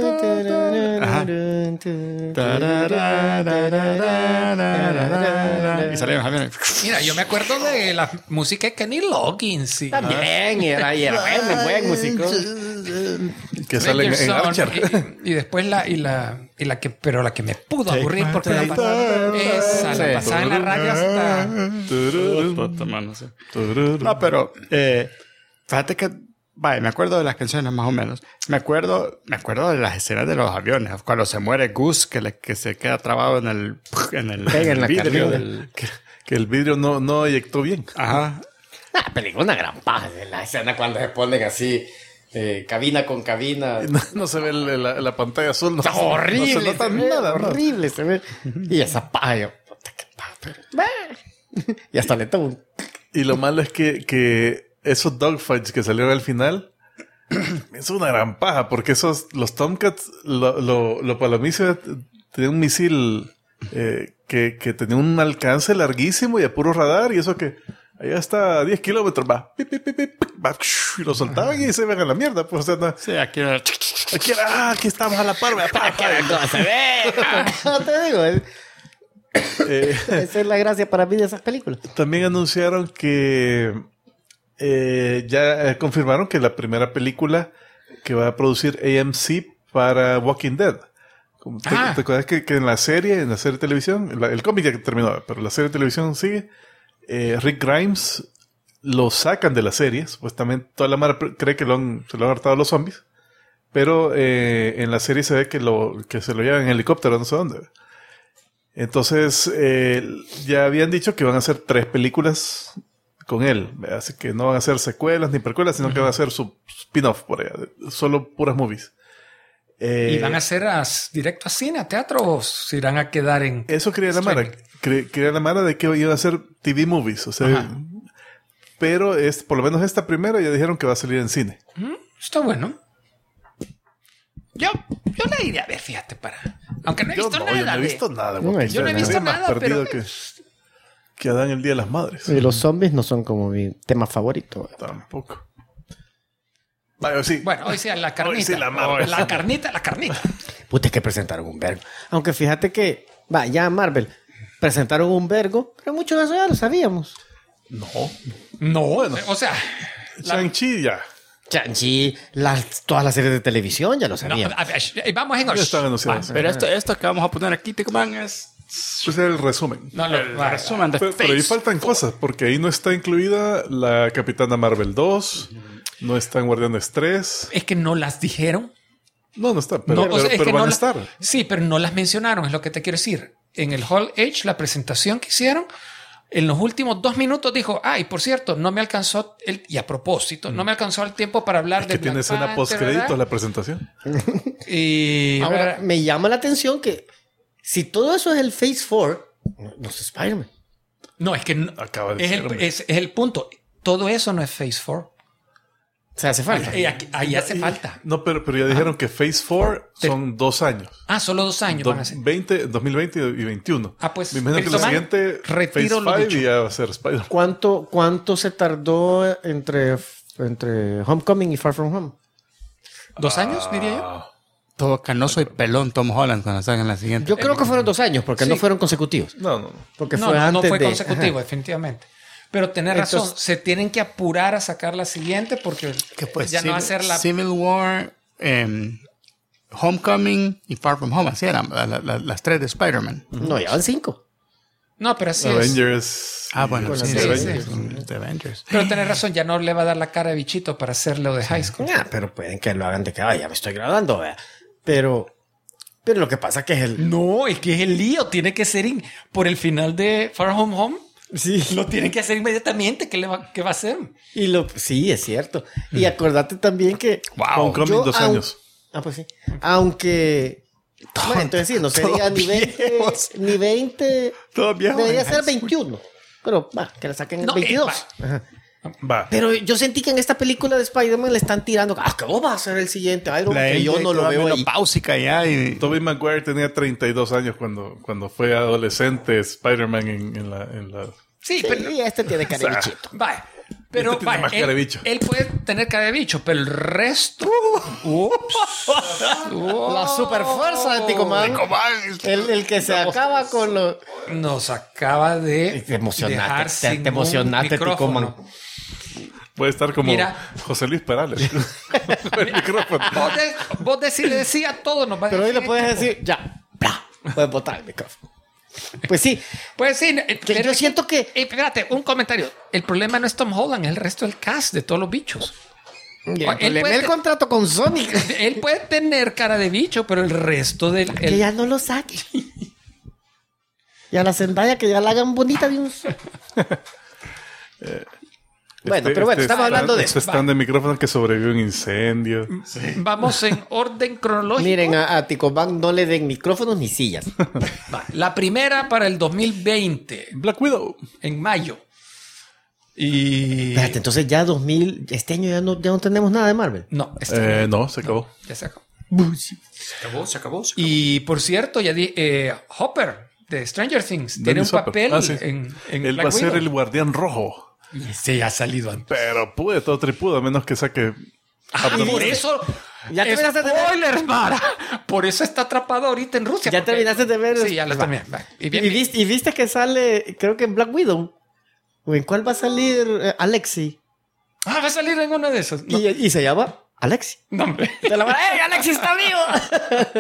Y salían los aviones. Mira, yo me acuerdo de la música de Kenny Loggins. Y También, y era buen músico. Que salen en Archer. Y después la que me pudo aburrir porque la pasaba en la radio hasta... No, pero fíjate que vaya, me acuerdo de las canciones más o menos. Me acuerdo de las escenas de los aviones. Cuando se muere Goose, que se queda trabado en el Pega en la vidrio carrilla. Que el vidrio no eyectó bien. Ajá. La película una gran paja. La escena cuando se ponen así, cabina con cabina. No se ve la pantalla azul. No, Horrible. No se nota se ve, nada. ¿no? horrible se ve. Y esa paja, yo, puta, qué paja. Y hasta le tomo un... Y lo malo es que esos dogfights que salieron al final es una gran paja, porque los Tomcats, lo palomizo tenía un misil que tenía un alcance larguísimo y a puro radar, y eso que allá está a 10 kilómetros, va, pip, pip, pip, pip, va, y lo soltaban y se ven a la mierda. Pues, o sea, no, Sí, aquí aquí estamos a la par, vea, pa, pa. se ve. No te digo. Esa es la gracia para mí de esas películas. También anunciaron que ya confirmaron que la primera película que va a producir AMC para Walking Dead. ¿Te acuerdas que en la serie de televisión, el cómic ya terminó, pero la serie de televisión sigue? Rick Grimes lo sacan de la serie. Supuestamente toda la mara cree que se lo han hartado los zombies, pero en la serie se ve que se lo llevan en helicóptero, no sé dónde. Entonces ya habían dicho que van a hacer 3 películas con él, así que no van a hacer secuelas ni precuelas, sino que van a hacer su spin-off por allá, solo puras movies. ¿Y van a hacer directo a cine, a teatro, o se irán a quedar en... Eso quería la Mara. Quería la Mara de que iban a hacer TV movies, o sea, pero por lo menos esta primera ya dijeron que va a salir en cine. Está bueno. Yo la iré a ver, fíjate, aunque no he visto nada. Yo no he visto nada. No, yo no he visto Más nada, perdido pero... que Adán el Día de las Madres. Y los zombies no son como mi tema favorito. Tampoco. Vaya, sí. Bueno, hoy sí la carnita. Hoy sí la Marvel. La carnita. Puta, es que presentaron un vergo. Aunque fíjate que, ya Marvel presentaron un vergo, pero mucho de eso ya lo sabíamos. No, o sea... Shang-Chi ya. Chanchi, todas las series de televisión ya lo No, sabíamos. vamos en... Ya están anunciados. Pero esto que vamos a poner aquí, Ticman, es Pues el resumen. el resumen de Pero ahí Phase faltan cosas, porque ahí no está incluida la Capitana Marvel 2, no está en Guardianes 3. Es que no las dijeron. No está, pero, No, o sea, es pero que van no a la- estar. Sí, pero no las mencionaron, es lo que te quiero decir. En el Hall H, la presentación que hicieron, en los últimos 2 minutos dijo, y por cierto, no me alcanzó y a propósito, no me alcanzó el tiempo para hablar Es de que tiene Black escena Panther, post-créditos ¿verdad? la presentación. Y Ahora, me llama la atención que si todo eso es el Phase 4, no es Spider-Man. no, es que no- Acaba de es, ser, el, hombre. es el punto. Todo eso no es Phase 4. O sea, hace falta. Ahí hace falta. No, pero ya dijeron que Phase 4 son 2 años. Solo 2 años van a ser. 2020 y 2021. Pues, Me imagino que lo Cristóbal, siguiente retiro lo Phase 5 dicho. y ya va a ser Spider-Man. ¿Cuánto se tardó entre Homecoming y Far From Home? 2 años, diría yo. todo canoso y pelón Tom Holland cuando salga en la siguiente. Yo creo que fueron 2 años, porque Sí. no fueron consecutivos. No. Porque No, fue no antes fue de... consecutivo, Ajá. definitivamente. Pero tenés razón, Entonces- se tienen que apurar a sacar la siguiente porque ya no va a ser la... Civil War, Homecoming y Far From Home. Así eran las 3 de Spider-Man. No, ya van 5. No, pero así es. Avengers. Bueno, Bueno, sí, sí, sí, sí. son de Avengers. Pero tenés razón, ya no le va a dar la cara de bichito para hacerlo de high school. Pero pueden que lo hagan de que, ya me estoy graduando, ¿verdad? Pero lo que pasa que es el... No, es que es el lío. Tiene que ser por el final de Far Home Home. Sí. Lo tienen que hacer inmediatamente. ¿Qué va a hacer? Sí, es cierto. Y acordate también que... Homecoming, 2 años. Ah, pues sí. Aunque... Bueno, entonces sí, no sería ni 20... Todos viejos. Debería en ser high school. 21. Pero, que le saquen el No, 22. Ajá. Va. Pero yo sentí que en esta película de Spider-Man le están tirando... que vos vas a ser el siguiente Iron Man, que yo no lo veo ahí. Menopáusica ya y... Tobey Maguire tenía 32 años cuando fue adolescente Spider-Man en la... Sí, Sí, pero... este tiene cara de bichito. Vaya. Pero Este tiene vaya, más cara de bicho. él puede tener cara de bicho, pero el resto... La super fuerza de Ticoman. El que se acaba con los... Nos acaba de Te emocionaste, dejar te sin un emocionaste, micrófono. Ticoman. Puede estar como Mira. José Luis Perales. Con el micrófono. Vos le decía a todo, nos va a Pero hoy le decir, puedes decir, ya, bla, puedes botar el micrófono. Pues sí, Pues sí, que yo siento que... espérate, un comentario. El problema no es Tom Holland, es el resto del cast de todos los bichos. le puede- el contrato con Sonic. Él puede tener cara de bicho, pero el resto del... Que ya no lo saque. Y a la Zendaya que ya la hagan bonita de un... Bueno, pero bueno, estamos hablando de Este eso. stand de micrófono que sobrevivió a un incendio. Vamos en orden cronológico. Miren, a Ticoman no le den micrófonos ni sillas. Va, la primera para el 2020, Black Widow. en mayo. Y... Espérate, entonces ya 2000... Este año ya no tenemos nada de Marvel. No, No, se acabó. ya se acabó. Se acabó. Y por cierto, ya di Hopper de Stranger Things tiene un Dennis Hopper. papel Ah, sí. en Él Black va a ser Widow. el guardián rojo. Sí, ha salido antes. Pero pude, todo tripudo, a menos que saque... Por eso... Ya terminaste de ver. Spoilers, Mara. Por eso está atrapado ahorita en Rusia. Ya porque- terminaste de ver. Sí, ya lo Va. terminé. Va. Y bien, ¿Y viste que sale, creo que en Black Widow? ¿O en cuál va a salir Alexi? va a salir en uno de esos. No, Y se llama Alexi. no, hombre. Te la van a... ¡Ey, Alexi está vivo!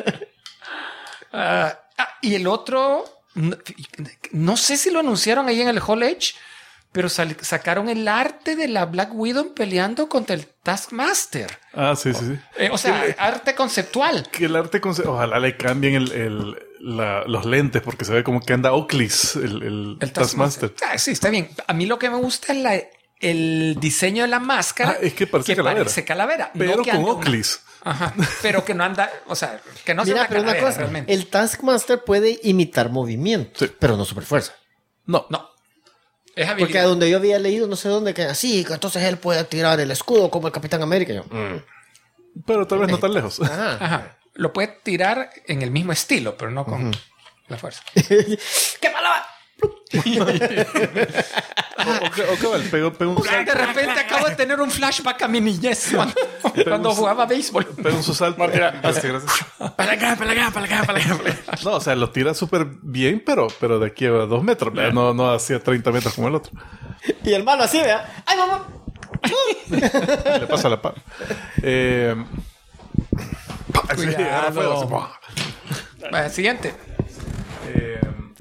Y el otro, no sé si lo anunciaron ahí en el Hall Edge, pero sacaron el arte de la Black Widow peleando contra el Taskmaster. Ah, sí, sí, sí. O sea, arte conceptual. Que el arte... Ojalá le cambien los lentes, porque se ve como que anda Oakley's, el Taskmaster. Sí, está bien. A mí lo que me gusta es el diseño de la máscara. Es que parece calavera. Parece calavera. Pero no que con anda Oakley's. Ajá. Pero que no anda, o sea, que no Mira, sea pero una una calavera cosa. realmente. El Taskmaster puede imitar movimiento, Sí. pero no super fuerza. No. No. Es Porque habilidad. donde yo había leído, no sé dónde, que así, que entonces él puede tirar el escudo como el Capitán América. Y yo, Pero tal vez no tan lejos. ajá. Ajá. Lo puede tirar en el mismo estilo, pero no con la fuerza. ¡Qué palabra! O cabal, pega un De salto. repente acabo de tener un flashback a mi niñez cuando jugaba béisbol. Pega un su salto. Gracias, gracias. Para acá. No, o sea, lo tira súper bien, pero de aquí a 2 metros. No hacia 30 metros como el otro. Y el malo así, ¿verdad? ¡Ay, mamá! Le pasa la par. Así, agarra fuego, así, ¡buah! Vaya, siguiente. Eh,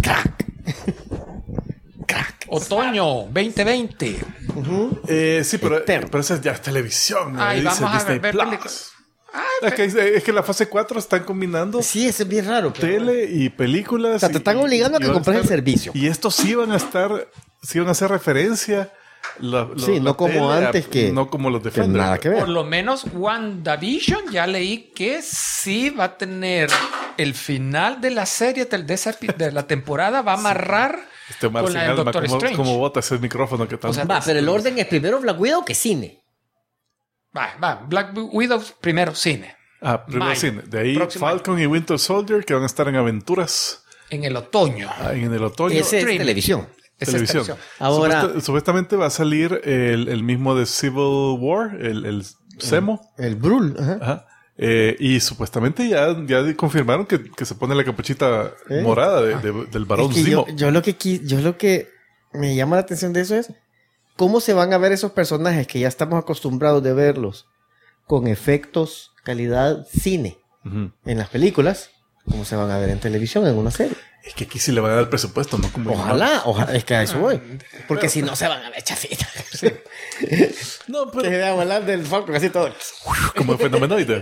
Otoño 2020. sí, pero Eterno. esa ya es televisión. ¿no? Ay, Dice vamos a Disney ver Plus. películas. Es que la fase 4 están combinando Sí, eso es bien raro. pero- tele y películas. O sea, te están obligando a que van compres el estar- servicio. Y estos sí van a hacer referencia. Sí, no como antes que- No como los Que Defenders. nada que ver. Por lo menos WandaVision ya leí que sí va a tener el final de la serie de la temporada, va a amarrar Este Omar con la sin del alma, Doctor Strange. como bota ese micrófono que tal. O sea, Va, pero el orden es primero Black Widow que cine. Va, Black Widow primero, cine. primero mayo. cine. De ahí Próximo Falcon y Winter Soldier, que van a estar en aventuras En el otoño. en el otoño. Ese es streaming. televisión. Esa es Televisión. televisión. Ahora- Supuestamente va a salir el mismo de Civil War, el Zemo. El Brul. Ajá. Ajá. Y supuestamente ya confirmaron que se pone la capuchita morada del varón Es que Zemo. yo lo que me llama la atención de eso es cómo se van a ver esos personajes que ya estamos acostumbrados de verlos con efectos, calidad, cine Ujú. en las películas, cómo se van a ver en televisión, en una serie. Es que aquí sí le van a dar el presupuesto, ¿no? Como Ojalá, es que a eso voy. Porque si no se van a ver chafitas. No, Que pero se vean volar del Falcon así todo. como el fenomenoide.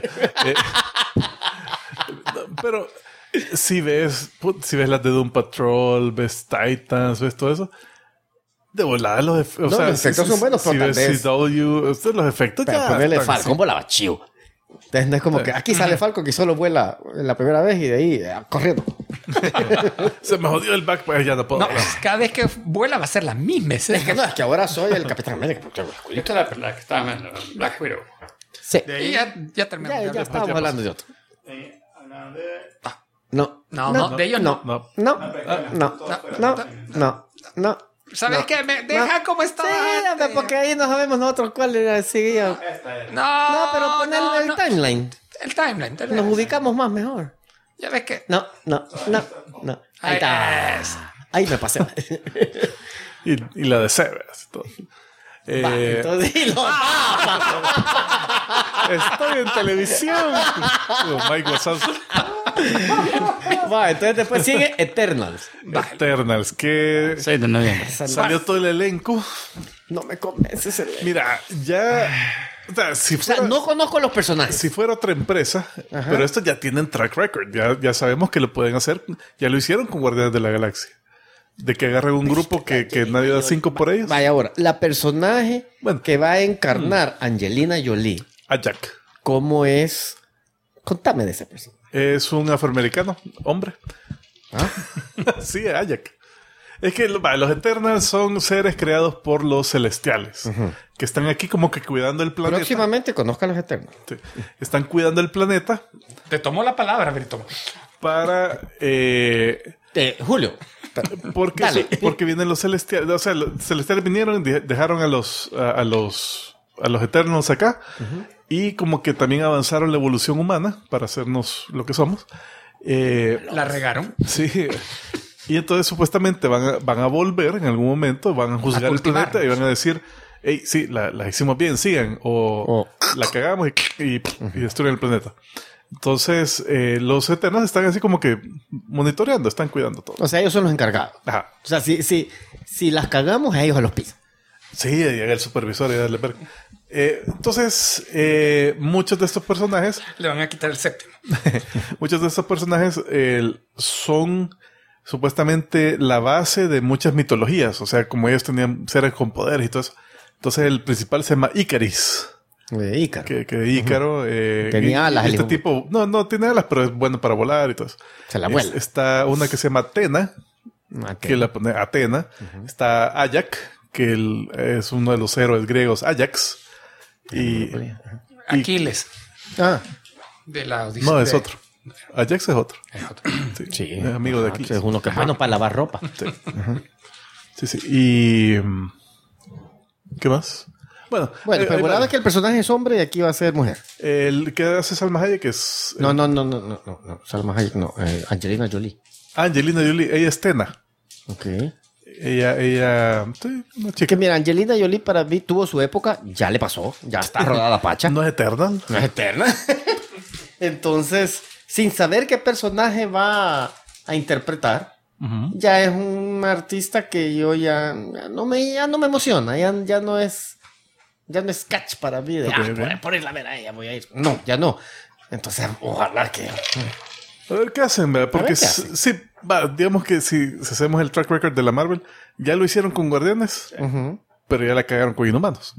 Pero si ves las de Doom Patrol, ves Titans, ves todo eso, de volada los efectos. No, los efectos son buenos, si pero tal ves vez- CW, los efectos Pero ya ponerle están Falcon volaba chivo. Entonces no es como que aquí sale Falcon que solo vuela la primera vez y de ahí corriendo. Se me jodió el backpack, ya no puedo. No, cada vez que vuela va a ser la misma escena. Es que no, es que ahora soy el Capitán América. Esta es la que estaba viendo, Black Widow. Sí. Y ya terminamos. Ya estábamos hablando de otro. No. No, de ellos no. No. ¿Sabes qué? Me deja como está. Sí, porque ahí no sabemos nosotros cuál era el seguido. No, pero poner el timeline. El timeline. Nos ubicamos más mejor. Ya ves que. No. Ahí está. Ahí me pasé. Y la de Severus y todo. Entonces, Estoy en televisión. Mike Wazowski. Entonces después sigue Eternals. Eternals, que 6 de noviembre. salió todo el elenco. No me convences. Mira, ya... O sea, si O sea, fuera, no conozco los personajes. si fuera otra empresa, pero estos ya tienen track record. Ya sabemos que lo pueden hacer. Ya lo hicieron con Guardianes de la Galaxia. De que agarren un grupo que nadie da 5 por ellos. Vaya, ahora, la personaje Bueno. que va a encarnar Angelina Jolie, A Jack. ¿cómo es? Contame de esa persona. Es un afroamericano, hombre. ¿Ah? Sí, Ajak. Es que los Eternals son seres creados por los celestiales, que están aquí como que cuidando el planeta. Próximamente conozca a los Eternos. Sí. Están cuidando el planeta Te tomó la palabra, Brito. para... Julio. porque vienen los celestiales. O sea, los celestiales vinieron y dejaron a los Eternals acá. Y como que también avanzaron la evolución humana para hacernos lo que somos. La regaron. Sí. Y entonces supuestamente van a volver en algún momento, van a juzgar el planeta y van a decir, hey, sí, la hicimos bien, sigan. O la cagamos y destruyen el planeta. Entonces, los Eternos están así como que monitoreando, están cuidando todo. O sea, ellos son los encargados. Ajá. O sea, si las cagamos, a ellos a los pisan. Sí, llega el supervisor y darle verga. Entonces, muchos de estos personajes... Le van a quitar el séptimo. Muchos de estos personajes son supuestamente la base de muchas mitologías. O sea, como ellos tenían seres con poderes y todo eso. Entonces, el principal se llama Icaris. De Ícaro. Que Ícaro... Tenía alas. Este tipo... No tiene alas, pero es bueno para volar y todo eso. Se la vuela. Está una que se llama Atena, que la pone Atena. Está Ajak, que es uno de los héroes griegos, Ajax. Y Aquiles. De la Odisea. no, es otro. Ajax es otro. Es otro. Sí. Es amigo de Aquiles. Es uno que es bueno para lavar ropa. Sí. Y... ¿qué más? Bueno, Pero volada que el personaje es hombre y aquí va a ser mujer. el que hace Salma Hayek es... No. Salma Hayek no. Angelina Jolie. Angelina Jolie. Ella es Tena. Ok. Ella... Sí, una Que chica. mira, Angelina Jolie para mí tuvo su época, ya le pasó, ya está rodada pacha. No es eterna. No es eterna. Entonces, sin saber qué personaje va a interpretar, ya es un artista que yo ya no me emociona, ya no es catch para mí de Ok. por la vera, ya voy a ir. No, ya no. Entonces, ojalá que... A ver qué hacen, ¿verdad? Porque A ver qué hacen. sí, digamos que si hacemos el track record de la Marvel, ya lo hicieron con Guardianes, pero ya la cagaron con Inhumanos.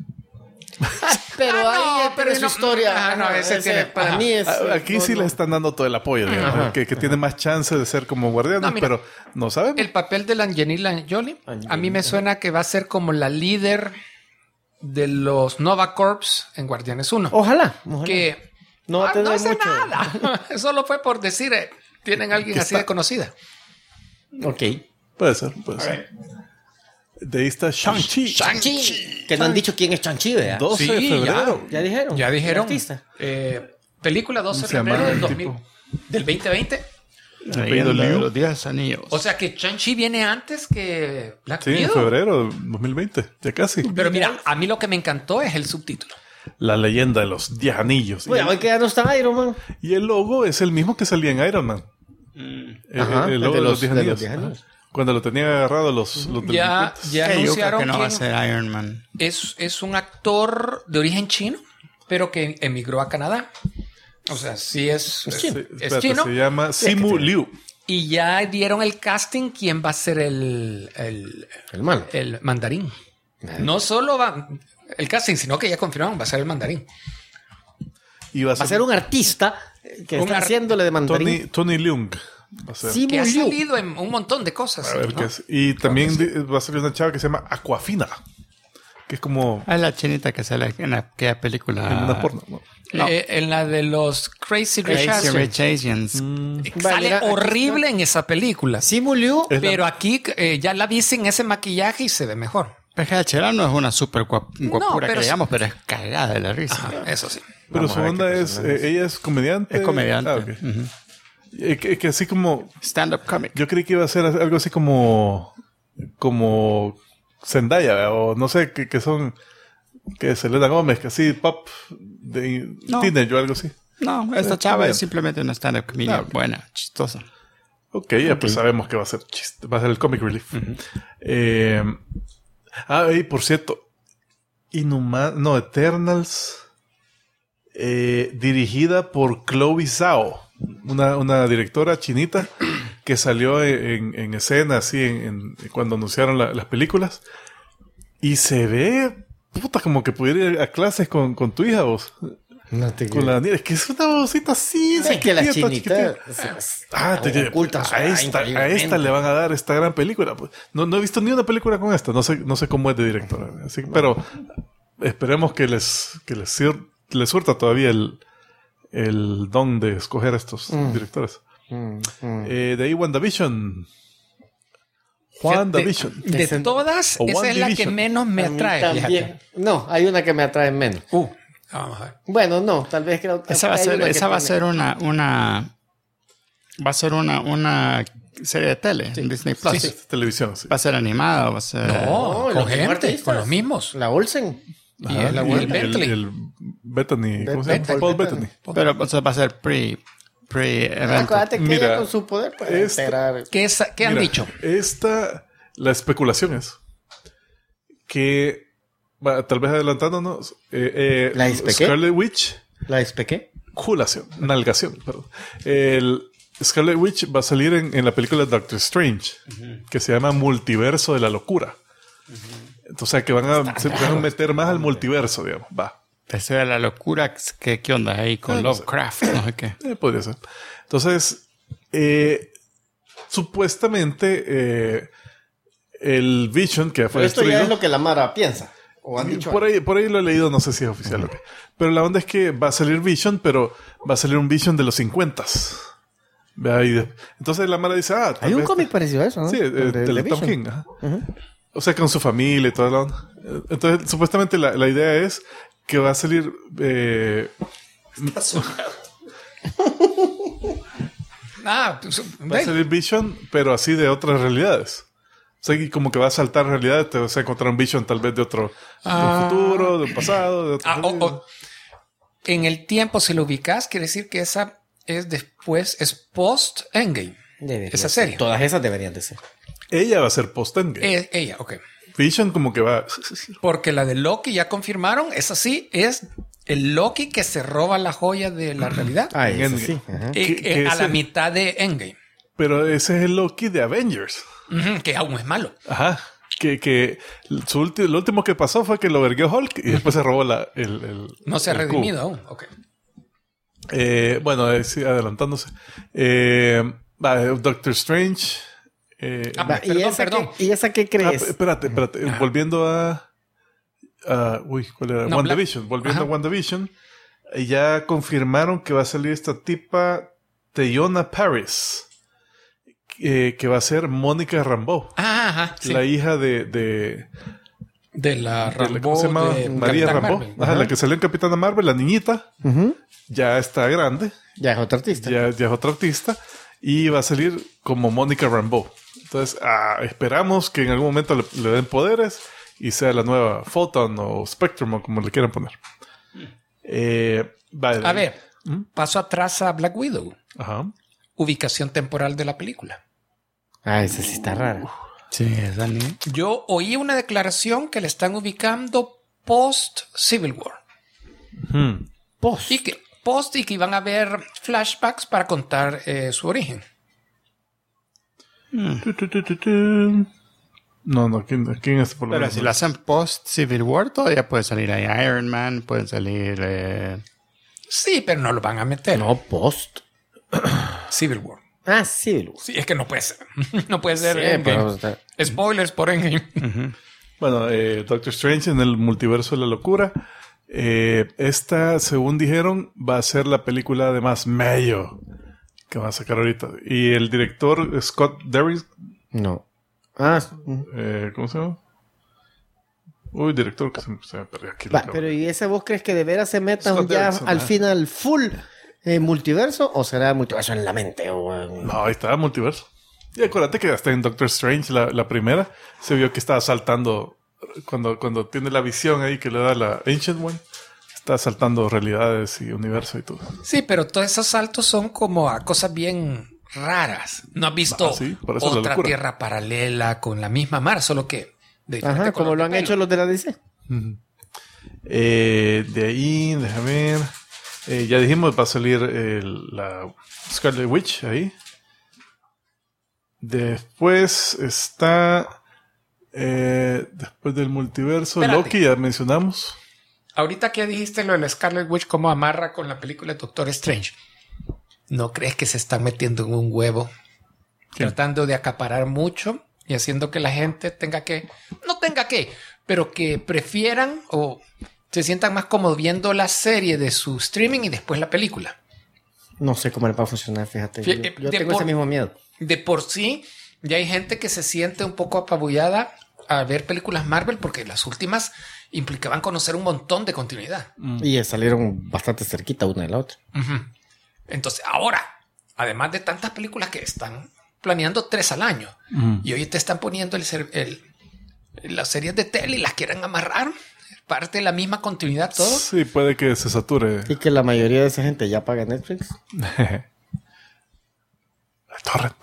Pero ahí pero es su no- historia. no, ese tiene- para mí es... Aquí sí les están dando todo el apoyo, digamos, que tiene más chance de ser como Guardianes, No, mira, pero no sabemos. El papel de la Angelina Jolie, a mí me suena que va a ser como la líder de los Nova Corps en Guardianes 1. Ojalá. Que No va a tener hace mucho. nada. Solo fue por decir, tienen a alguien Que así está- de conocida. Ok. Puede ser. De ahí está Shang-Chi. Shang-Chi. Que no han dicho quién es Shang-Chi, ¿verdad? 12 de Sí, febrero. Ya dijeron. Ya dijeron. El artista. Película 12 de Se llama febrero del el 2000, del 2020. Leyenda de los 10 anillos. O sea que Shang-Chi viene antes que Black Sí, en Widow. febrero de 2020. Ya casi. Pero mira, a mí lo que me encantó es el subtítulo. La leyenda de los 10 anillos. Bueno, hoy que ya no está Iron Man. Y el logo es el mismo que salía en Iron Man. Ajá, El logo de los 10 de anillos. los 10 anillos. Ajá. Cuando lo tenían agarrado los Ya, delincuentes. ya Que yo creo anunciaron que no va a quién ser Iron Man. es un actor de origen chino, pero que emigró a Canadá. O sea, sí es Espérate, chino. se llama Simu Liu. Y ya dieron el casting quién va a ser El malo. el mandarín. No solo va el casting, sino que ya confirmaron va a ser el mandarín. Y va a ser un artista que está haciéndole de mandarín. Tony Leung. Va a ser. Simu Que ha Liu. salido en un montón de cosas. A ver ¿no? qué es. Y también va a salir una chava que se llama Aquafina. Que es como Es la chinita que sale en aquella película. en una porno, ¿no? No. En la de los Crazy Rich Crazy Asians. Rich Asians. Sale Mira, aquí horrible está. en esa película. Simu Liu. Pero aquí ya la vi sin ese maquillaje y se ve mejor. Pero Chela no es una super guapura pero que digamos, pero es cagada de la risa. Ajá, eso sí. Pero Vamos su a ver onda qué es... ella es comediante. Es comediante. Ah, ok. Que así como... Stand-up comic. Yo creí que iba a ser algo así como Zendaya, o no sé, que son... Que es Selena Gómez, que así pop de No. teenage o algo así. No, esta chava es simplemente una stand-up comedian Ah, ok. buena, chistosa. Ok, ya pues sabemos que va a ser chiste, va a ser el Comic Relief. Y por cierto, Eternals, dirigida por Chloe Zhao, una directora chinita que salió en escena así cuando anunciaron las películas, y se ve puta como que pudiera ir a clases con tu hija, vos. No te Con la niña, es que es una vocita así, Es que la chiquitita. chinita oculta su a esta le van a dar esta gran película. Pues, no he visto ni una película con esta. No sé cómo es de directora. Así, pero esperemos que les surta todavía el don de escoger a estos directores. De ahí WandaVision. WandaVision. De todas, O esa es la que WandaVision. menos me A mí atrae. también. Fíjate. No, hay una que me atrae menos. Vamos a ver. Bueno, no, tal vez creo que Esa va a hay ser, una que esa va a tiene- ser una serie de tele en Disney Plus. Sí, televisión. Sí. Va a ser animada, va a ser. No, los con gente, artistas. con los mismos. La Olsen. Y el Bentley. el Bettany. ¿Cómo se llama? Bettany. Paul Bettany. Pero o sea, va a ser pre-evento. Acuérdate que Mira, ella con su poder puede esta- esperar. ¿Qué han Mira, dicho? La especulación es que, tal vez adelantándonos, ¿La espequé? Scarlet Witch, ¿La despequé? nalgación, perdón. El Scarlet Witch va a salir en la película Doctor Strange, que se llama Multiverso de la Locura. Entonces, que se van a meter más al multiverso, digamos. Va. Esa era la locura. ¿Qué onda ahí con No sé. Lovecraft? No sé qué. Podría ser. Entonces, supuestamente, el Vision que fue Pero esto ya destruido... es lo que la Mara piensa. O han dicho. Por ahí lo he leído, no sé si es oficial o qué. Pero la onda es que va a salir Vision, pero va a salir un Vision de los 50s. Entonces la Mara dice, tal Hay un vez cómic parecido a eso, ¿no? Sí, El del de Tom Vision. King. Ajá. O sea, con su familia y toda la onda. Entonces, supuestamente la idea es que va a salir... va a salir Vision, pero así de otras realidades. O sea, y como que va a saltar realidades, te vas a encontrar un Vision tal vez de otro futuro, de un pasado, de otro... En el tiempo, si lo ubicas, quiere decir que esa es después, es post-Endgame. Debería Esa ser. serie. Todas esas deberían de ser. Ella va a ser post-Endgame. Ella, ok. Vision como que va... Porque la de Loki ya confirmaron, esa sí, es el Loki que se roba la joya de la realidad. Ah, En eso Endgame. sí. Ajá. que A es la el- mitad de Endgame. Pero ese es el Loki de Avengers. Ujú, que aún es malo. Ajá. Que lo último que pasó fue que lo verguió Hulk y después se robó No se ha el redimido aún. Ok. cubo. Bueno, sí, adelantándose. Doctor Strange. Va, Perdón. ¿Y esa qué crees? Espérate. Volviendo a... ¿cuál era? No, WandaVision. Volviendo Ajá. a WandaVision. Ya confirmaron que va a salir esta tipa Teyona Paris. Que va a ser Mónica Rambeau. Ajá, sí. La hija de la Rambo, ¿cómo se llama? de María Capitán Rambeau. Marvel. Ajá, la que salió en Capitana Marvel, la niñita. Ya está grande. Ya es otro artista. Ya es otra artista. Y va a salir como Mónica Rambeau. Entonces, esperamos que en algún momento le den poderes y sea la nueva Photon o Spectrum o como le quieran poner. Vale. A ver, paso atrás a Black Widow. Ajá. Ubicación temporal de la película. Ah, esa sí está rara. Sí, esa ni. Yo oí una declaración que le están ubicando post Civil War. Post. Y que iban a haber flashbacks para contar su origen. No, ¿quién es por lo Pero menos? si lo hacen post Civil War, todavía puede salir ahí Iron Man, puede salir Sí, pero no lo van a meter. No, post. Civil War. Ah, Civil War. Sí, es que no puede ser. No puede ser. Sí, Endgame. pero, Spoilers por Endgame. Bueno, Doctor Strange en el multiverso de la locura. Esta, según dijeron, va a ser la película de más medio que van a sacar ahorita. Y el director Scott Derrickson. no. Ah, ¿Cómo se llama? Uy, director que se me perdió aquí. pero ¿y esa vos crees que de veras se metan Scott ya Derrickson, al final full multiverso o será multiverso en la mente? No, ahí está, multiverso. Y acuérdate que hasta en Doctor Strange, la primera, se vio que estaba saltando, cuando tiene la visión ahí que le da la Ancient One, está saltando realidades y universo y todo. Sí, pero todos esos saltos son como a cosas bien raras. ¿No has visto Sí, por eso es la otra locura. tierra paralela con la misma mar? Solo que de diferente Ajá, color como lo de han pelo. hecho los de la DC. De ahí, déjame ver. Ya dijimos, va a salir la Scarlet Witch ahí. Después está... después del multiverso, Espérate. Loki, ya mencionamos. Ahorita que dijiste lo de la Scarlet Witch, cómo amarra con la película de Doctor Strange. ¿No crees que se están metiendo en un huevo? ¿Quién? Tratando de acaparar mucho y haciendo que la gente pero que prefieran o se sientan más cómodos viendo la serie de su streaming y después la película. No sé cómo le va a funcionar, fíjate. Yo de tengo ese mismo miedo. De por sí, ya hay gente que se siente un poco apabullada a ver películas Marvel porque las últimas implicaban conocer un montón de continuidad. Y salieron bastante cerquita una de la otra. Ujú. Entonces, ahora, además de tantas películas que están planeando 3 al año, y hoy te están poniendo las series de tele y las quieren amarrar, parte de la misma continuidad todo. Sí, puede que se sature. Y que la mayoría de esa gente ya paga Netflix. Torrent.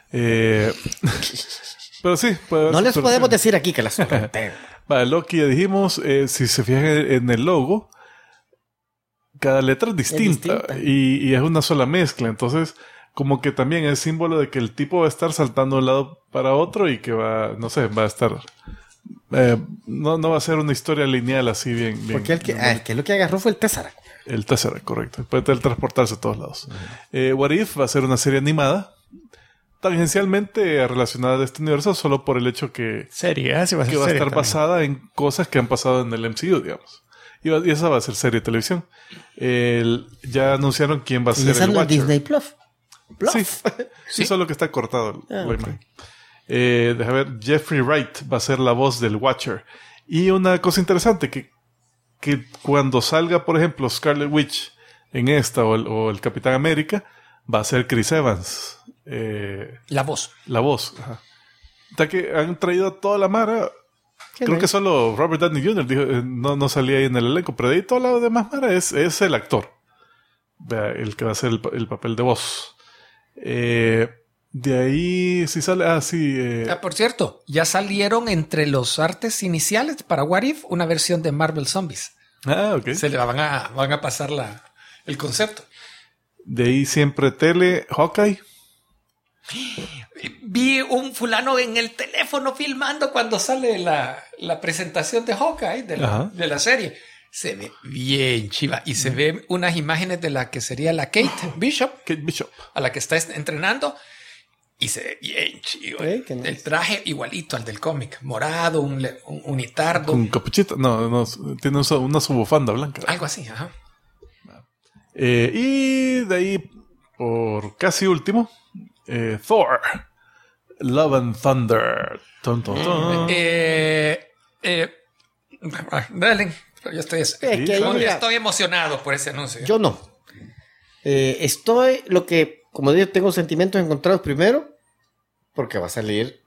Pero sí, puede haber No les saturación. podemos decir aquí que las sorprenden. Vale, Loki ya dijimos, si se fijan en el logo, cada letra es distinta, distinta. Y es una sola mezcla. Entonces, como que también es símbolo de que el tipo va a estar saltando de un lado para otro y que va a estar... no va a ser una historia lineal así bien. Porque el que lo que agarró fue el Tesseract. El Tesseract, correcto. Puede teletransportarse a todos lados. What If va a ser una serie animada, tangencialmente relacionada a este universo, solo por el hecho que Serie, sí va a ser va a serie estar también. basada en cosas que han pasado en el MCU, digamos. Y esa va a ser serie de televisión. Ya anunciaron quién va a Y ser esa el no es Watcher. Disney Plus. Sí, sí, solo que está cortado la ok. imagen. Deja ver, Jeffrey Wright va a ser la voz del Watcher. Y una cosa interesante, que cuando salga, por ejemplo, Scarlet Witch en esta o el Capitán América, va a ser Chris Evans. La voz. La voz. Ajá. Hasta que han traído a toda la mara. Creo que solo Robert Downey Jr. dijo, no salía ahí en el elenco, pero de ahí toda la demás mara es el actor. Vea, el que va a hacer el papel de voz. De ahí, si sale... Por cierto, ya salieron entre los artes iniciales para What If una versión de Marvel Zombies. ok. Se le van a pasar el concepto. De ahí siempre tele, Hawkeye. Vi un fulano en el teléfono filmando cuando sale la presentación de Hawkeye de la serie. Se ve bien chiva y se ven unas imágenes de la que sería la Kate Bishop, a la que está entrenando, y se ve bien chivo. Qué nice. El traje igualito al del cómic, morado, un unitardo, Con capuchita. No, tiene una subufanda blanca. algo así. Ajá. Y de ahí, por casi último, Thor. Love and Thunder. Ton, ton, ton. Dale, yo estoy que ahí, mira, estoy emocionado por ese anuncio. yo no. Como digo, tengo sentimientos encontrados primero, porque va a salir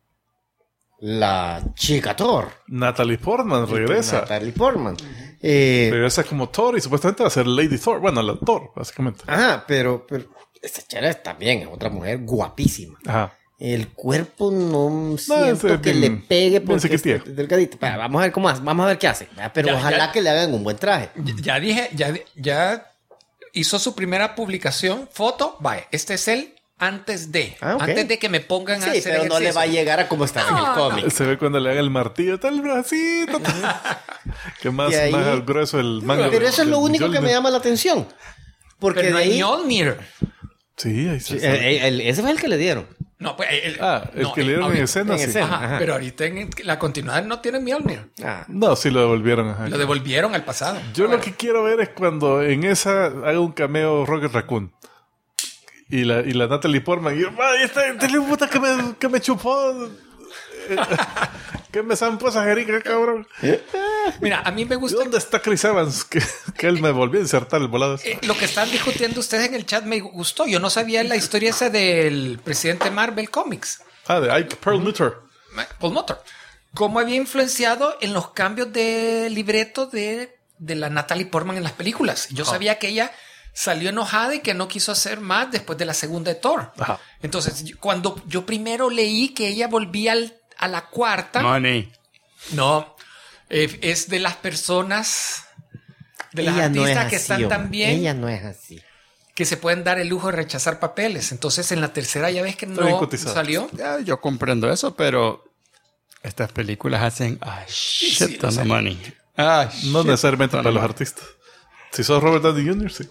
la chica Thor. Natalie Portman regresa. Natalie Portman. Regresa como Thor y supuestamente va a ser Lady Thor. Bueno, la Thor, básicamente. Ajá, pero esta chera también es otra mujer guapísima. Ajá. El cuerpo no siento es que bien- le pegue bien porque sequitía. es delgadito. Vamos a ver cómo hace, vamos a ver qué hace. Pero Ya, ojalá ya. que le hagan un buen traje. Ya dije, ya hizo su primera publicación, foto. Vaya, este es él antes de. Ah, ok. Antes de que me pongan a hacer Sí, pero no ejercicio. le va a llegar a como está en el cómic. Se ve cuando le hagan el martillo, tal bracito. Que más, De ahí- más grueso el manga. Pero eso es lo del único que Mjolnir. me llama la atención. Porque Pero no de hay ahí... Mjolnir. Sí, ahí se ese fue el que le dieron. No, pues... el no, que le dieron en ahorita- escena, en sí. escena. Ajá, Ajá. pero ahorita en la continuidad no tiene Mjolnir. Ah. No, sí lo devolvieron. Ajá. Lo devolvieron al pasado. Yo lo que quiero ver es cuando en esa haga un cameo Rocket Raccoon. Y la Natalie Portman. Y yo, "Ay, este hijo de puta que me chupó. Que me zampó esa jerica, cabrón. Mira, a mí me ¿Y gusta... dónde está Chris Evans? Que él me volvió a insertar el volado. Lo que están discutiendo ustedes en el chat me gustó. Yo no sabía la historia esa del presidente Marvel Comics, De Ike Perlmutter. Paul Motor. Cómo había influenciado en los cambios de libreto de la Natalie Portman en las películas. Yo sabía que ella salió enojada y que no quiso hacer más después de la segunda de Thor. Ajá. Entonces, cuando yo primero leí que ella volvía a la cuarta, Money. no, es de las personas, de las Ella no artistas es que así, están hombre. tan bien, Ella no es así. que se pueden dar el lujo de rechazar papeles. Entonces, en la tercera ya ves que Está bien no cotizado. salió. Ya, yo comprendo eso, pero estas películas hacen shit sí, ton lo of sé. money. No Shit necesariamente ton para of los money. artistas. Si sos Robert Downey Jr., sí.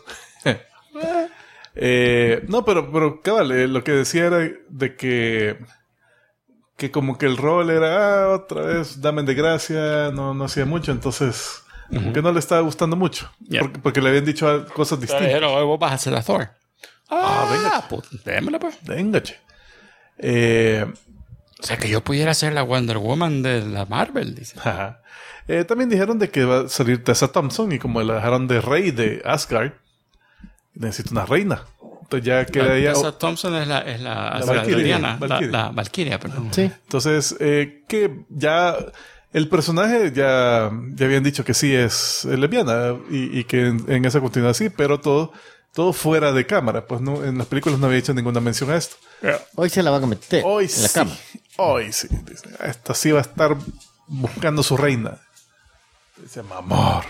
No, pero cabal, lo que decía era de que como que el rol era otra vez, dame de gracia, no hacía mucho, entonces como que no le estaba gustando mucho. Yeah. Porque le habían dicho cosas Te distintas. dijeron, "Oye, vos vas a hacer a Thor." venga. Pues, démela pues. Venga, che. O sea, que yo pudiera ser la Wonder Woman de la Marvel, dice. Ajá. También dijeron de que va a salir Tessa Thompson y como la dejaron de rey de Asgard, necesita una reina. Entonces ya queda ella. Tessa Thompson es la Valkyria. Asgardiana, Valkyria. la Valkyria, perdón. Sí. Entonces, que ya el personaje ya habían dicho que sí es lesbiana y que en esa continuidad sí, pero todo fuera de cámara. Pues no, en las películas no había hecho ninguna mención a esto. Hoy se la van a meter Hoy en la sí. cama. Hoy sí. Dice, esta sí va a estar buscando su reina. Dice, mamor.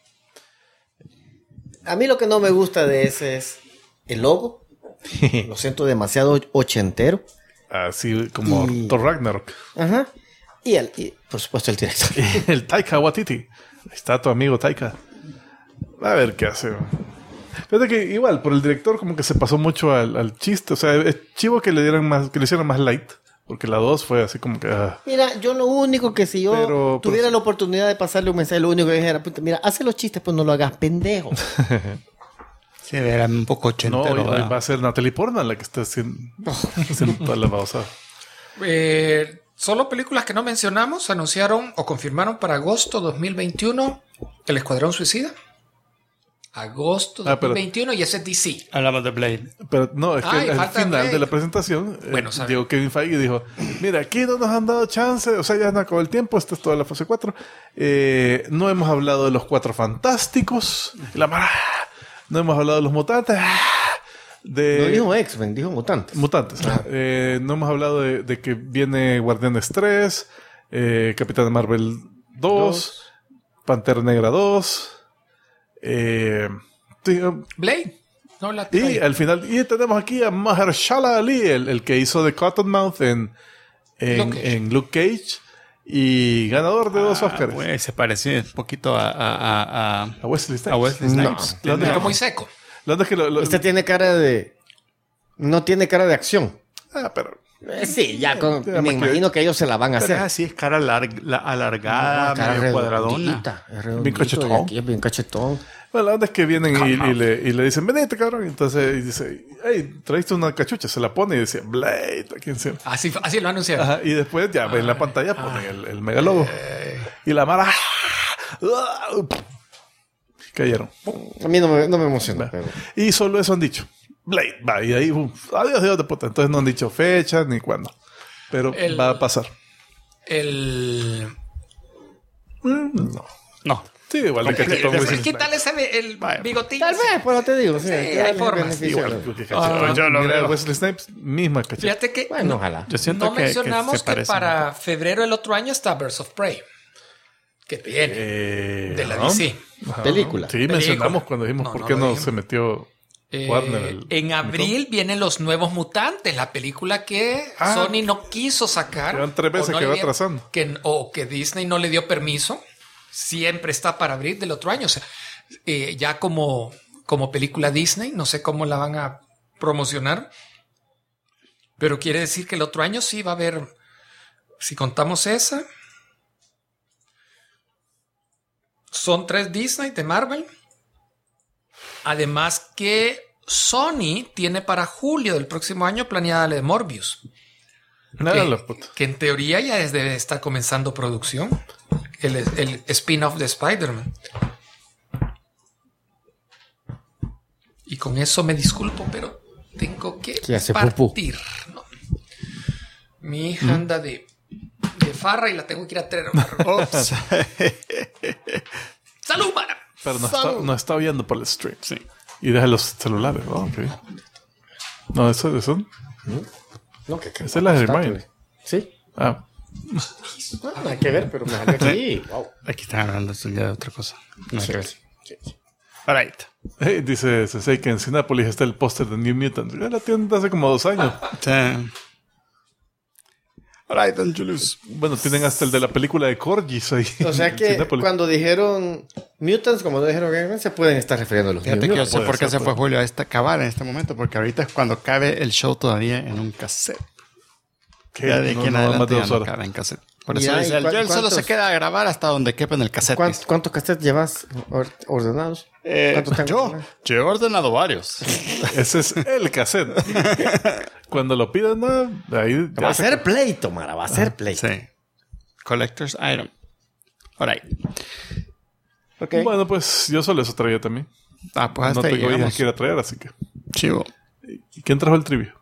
A mí lo que no me gusta de ese es el logo. Lo siento demasiado ochentero. Así como Y- Thor Ragnarok. Ajá. Y por supuesto el director. El Taika Waititi. Ahí está tu amigo Taika. A ver qué hace. Fíjate que igual, por el director como que se pasó mucho al chiste. O sea, es chivo que le dieran más, que le hicieran más light. Porque la 2 fue así como que... Mira, yo lo único que si yo Pero, tuviera pues- la oportunidad de pasarle un mensaje, lo único que dijera, puta, mira, hace los chistes, pues no lo hagas pendejo. Sí, era un poco No, ochentero. hoy ¿verdad? va a ser Natalie Portman la que está haciendo toda la babosa. Solo películas que no mencionamos anunciaron o confirmaron para agosto 2021 El Escuadrón Suicida. Agosto pero- 2021 y ese es DC. Hablamos de Blade. Pero no, es que Ay, al falta final Blade. de la presentación, Bueno, sabe. llegó Kevin Feige y dijo, mira, aquí no nos han dado chance, o sea, ya no acabó el tiempo, esta es toda la fase 4. No hemos hablado de los 4 fantásticos, no hemos hablado de los mutantes, No de dijo X-Men, dijo mutantes. mutantes. No hemos hablado de que viene Guardianes 3, Capitán Marvel 2, Pantera Negra 2, Blade. No la y al final, y tenemos aquí a Mahershala Ali, el que hizo de Cottonmouth en Luke Cage y ganador de 2 Oscars. Pues, se parecía un poquito a A Wesley Snipes. a Wesley Snipes. La onda Pero es muy seco. la onda es que Usted tiene cara de... No tiene cara de acción. pero Sí, ya Ya, me más que- imagino que ellos se la van a Pero hacer. es así, es cara alargada, Cara medio cuadradona. redondita, es redondito, Bien cachetón. y aquí es bien cachetón. bueno, la onda es que vienen y le dicen, venite, cabrón. Entonces y dice, hey, traíste una cachucha, se la pone y dice, Blade, aquí encima. Así lo anunciaron. Ajá, y después ya en la pantalla ponen el mega logo. Y la mala cayeron. A mí no me emociona. Pero... Y solo eso han dicho. Blade, va, y ahí, adiós, Dios de puta. Entonces no han dicho fecha ni cuándo. Pero va a pasar. No. Sí, igual de cachetón. ¿Qué tal el bigotillo? Tal vez, pues te digo. Sí, hay formas. Igual que cachetón. yo lo Mira, veo. Wesley Snipes, misma cachetón. Fíjate que Bueno, ojalá. Yo siento no que mencionamos se que parecen. para febrero del otro año está Birds of Prey. Que viene de la ¿no? DC. Ajá. Película. Sí, mencionamos cuando dijimos No, por no qué lo no dijimos. se metió. Warner, en abril vienen Los Nuevos Mutantes, la película que Sony no quiso sacar. Llevan 3 veces que va atrasando. O que Disney no le dio permiso. Siempre está para abril del otro año. O sea, ya como película Disney, no sé cómo la van a promocionar. Pero quiere decir que el otro año sí va a haber, si contamos esa, son 3 Disney de Marvel. Además que Sony tiene para julio del próximo año planeada la de Morbius. Que en teoría ya debe estar comenzando producción. El spin-off de Spider-Man. Y con eso me disculpo, pero tengo que partir. No. Mi hija anda de farra y la tengo que ir a traer. Ops. ¡Salud, mana! Pero no está viendo por el stream. Sí. Y deja los celulares. Oh, okay. No, eso. No, que esa es la de Hermione. Sí. Ah. No, nada que ver, pero me salió aquí. Wow. Aquí están hablando de otra cosa. No hay que ver. Sí. All right. Dice Sensei que en Cinépolis está el póster de New Mutants. Ya la tienen hace como 2 años. Sí. All right, Angelus. Bueno, tienen hasta el de la película de Corgis ahí. O sea que Cinépolis. cuando dijeron Mutants, como no dijeron Game Man, se pueden estar refiriendo a los Fíjate que yo sé Mutants. por qué se fue Julio a acabar en este momento, porque ahorita es cuando cabe el show todavía en un cassette. ¿Qué? Ya de aquí en más adelante de ya 2 no horas. cabe en cassette. Por eso Mira, dice, ¿y él solo cuántos- se queda a grabar hasta donde quepa en el cassette. ¿Cuántos cassettes llevas ordenados? ¿Cuántos tengo? Yo he ordenado varios. Ese es el cassette. Cuando lo pidan, no, ahí Va a ser pleito, Mara, va a ser pleito. Sí. Collector's item. All right. Ok. Bueno, pues yo solo eso traía también. Ah, pues No hasta ahí tengo ideas llegamos. que ir a traer, así que. Chivo. ¿Y quién trajo el trivia?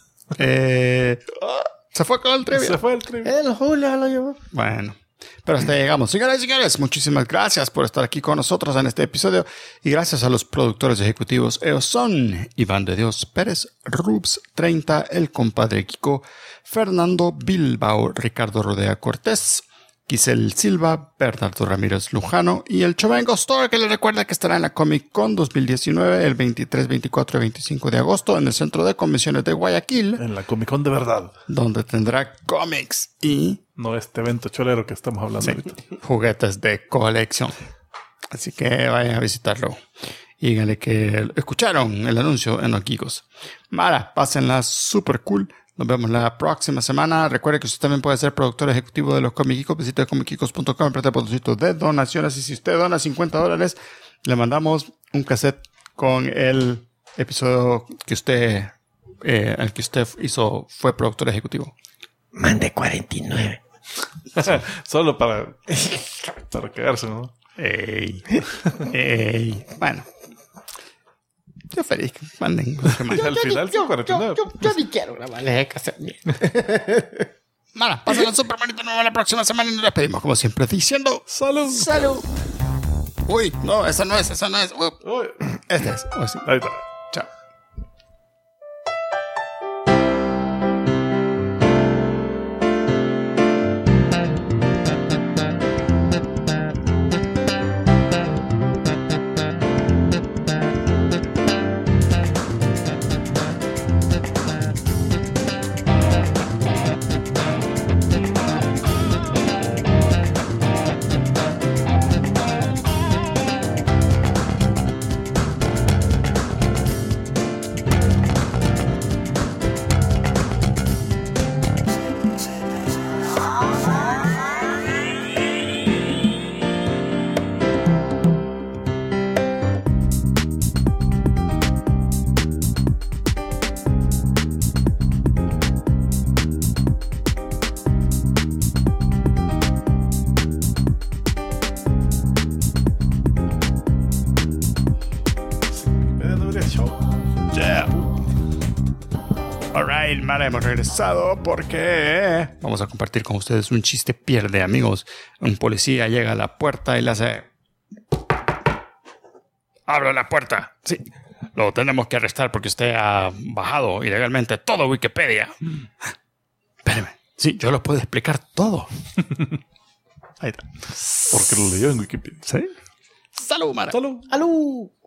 Se fue con el trivia. Se fue el trivia. El Julio lo llevó. Bueno, pero hasta ahí llegamos. Señoras y señores, muchísimas gracias por estar aquí con nosotros en este episodio y gracias a los productores ejecutivos. Ellos son Iván de Dios Pérez, Rubs 30, el compadre Kiko, Fernando Bilbao, Ricardo Rodea Cortés, Giselle Silva, Bernardo Ramírez Lujano y el Chovengo Store, que les recuerda que estará en la Comic Con 2019 el 23, 24 y 25 de agosto en el Centro de Convenciones de Guayaquil, En la Comic Con de verdad. donde tendrá cómics y No este evento cholero que estamos hablando ahorita. juguetes de colección. Así que vayan a visitarlo. Y díganle que escucharon el anuncio en los Geekos. Mara, pásenla super cool. Nos vemos la próxima semana. Recuerde que usted también puede ser productor ejecutivo de los Comic Geekos. Visite comicgeekos.com, preste botoncito de donaciones. Y si usted dona $50, le mandamos un cassette con el episodio que usted, el que usted fue productor ejecutivo. Mande 49. Solo para cagarse, ¿no? Ey. Bueno. Yo feliz que manden. Y al final son 49. Yo ni quiero grabarles el cassette. Bueno, pásenla súper bonito. Nos vemos la próxima semana y nos despedimos como siempre diciendo ¡Salud! ¡Salud! Uy, no, esa no es. Uy. Este es. Oh, sí. Ahí está. Chao. Alright, Mara, hemos regresado porque vamos a compartir con ustedes un chiste pierde, amigos. Un policía llega a la puerta y le hace... ¡Abra la puerta! Sí, lo tenemos que arrestar porque usted ha bajado ilegalmente todo Wikipedia. Espéreme, sí, yo lo puedo explicar todo. Ahí está. Porque lo leyó en Wikipedia. ¿Sí? ¡Salud, Mara! ¡Salud! ¡Alú!